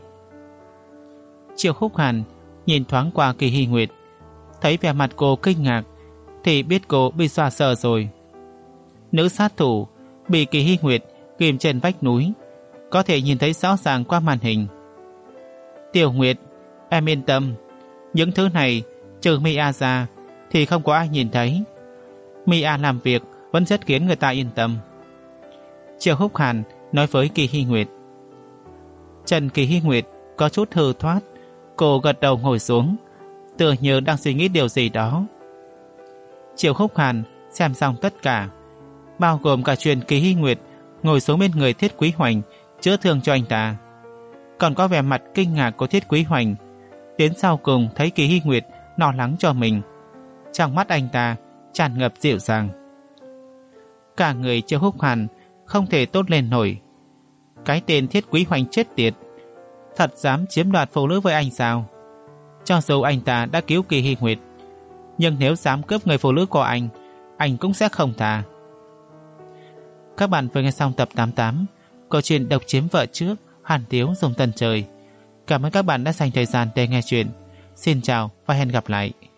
Triệu Húc Hàn nhìn thoáng qua Kỳ Hy Nguyệt, thấy vẻ mặt cô kinh ngạc thì biết cô bị dọa sợ rồi. Nữ sát thủ bị Kỳ Hy Nguyệt kìm trên vách núi, có thể nhìn thấy rõ ràng qua màn hình. Tiểu Nguyệt, em yên tâm, những thứ này trừ Mia ra thì không có ai nhìn thấy. Mia làm việc vẫn rất khiến người ta yên tâm. Triệu Húc Hàn nói với Kỳ Hy Nguyệt. Trần Kỳ Hy Nguyệt có chút hư thoát, cô gật đầu ngồi xuống, tựa như đang suy nghĩ điều gì đó. Triệu Húc Hàn Xem xong tất cả, bao gồm cả chuyện Kỳ Hy Nguyệt ngồi xuống bên người Thiết Quý Hoành chữa thương cho anh ta, còn có vẻ mặt kinh ngạc của Thiết Quý Hoành đến sau cùng thấy Kỳ Hy Nguyệt lo lắng cho mình. Trong mắt anh ta tràn ngập dịu dàng. Cả người Triệu Húc Hàn không thể tốt lên nổi. Cái tên Thiết Quý Hoành chết tiệt, thật dám chiếm đoạt phụ nữ với anh sao? Cho dù anh ta đã cứu Kỳ Hy Nguyệt, nhưng nếu dám cướp người phụ nữ của anh, anh cũng sẽ không tha. Các bạn vừa nghe xong tập tám mươi tám câu chuyện Độc Chiếm Vợ Trước, Hàn Tiếu Dùng Tần Trời. Cảm ơn các bạn đã dành thời gian để nghe chuyện. Xin chào và hẹn gặp lại.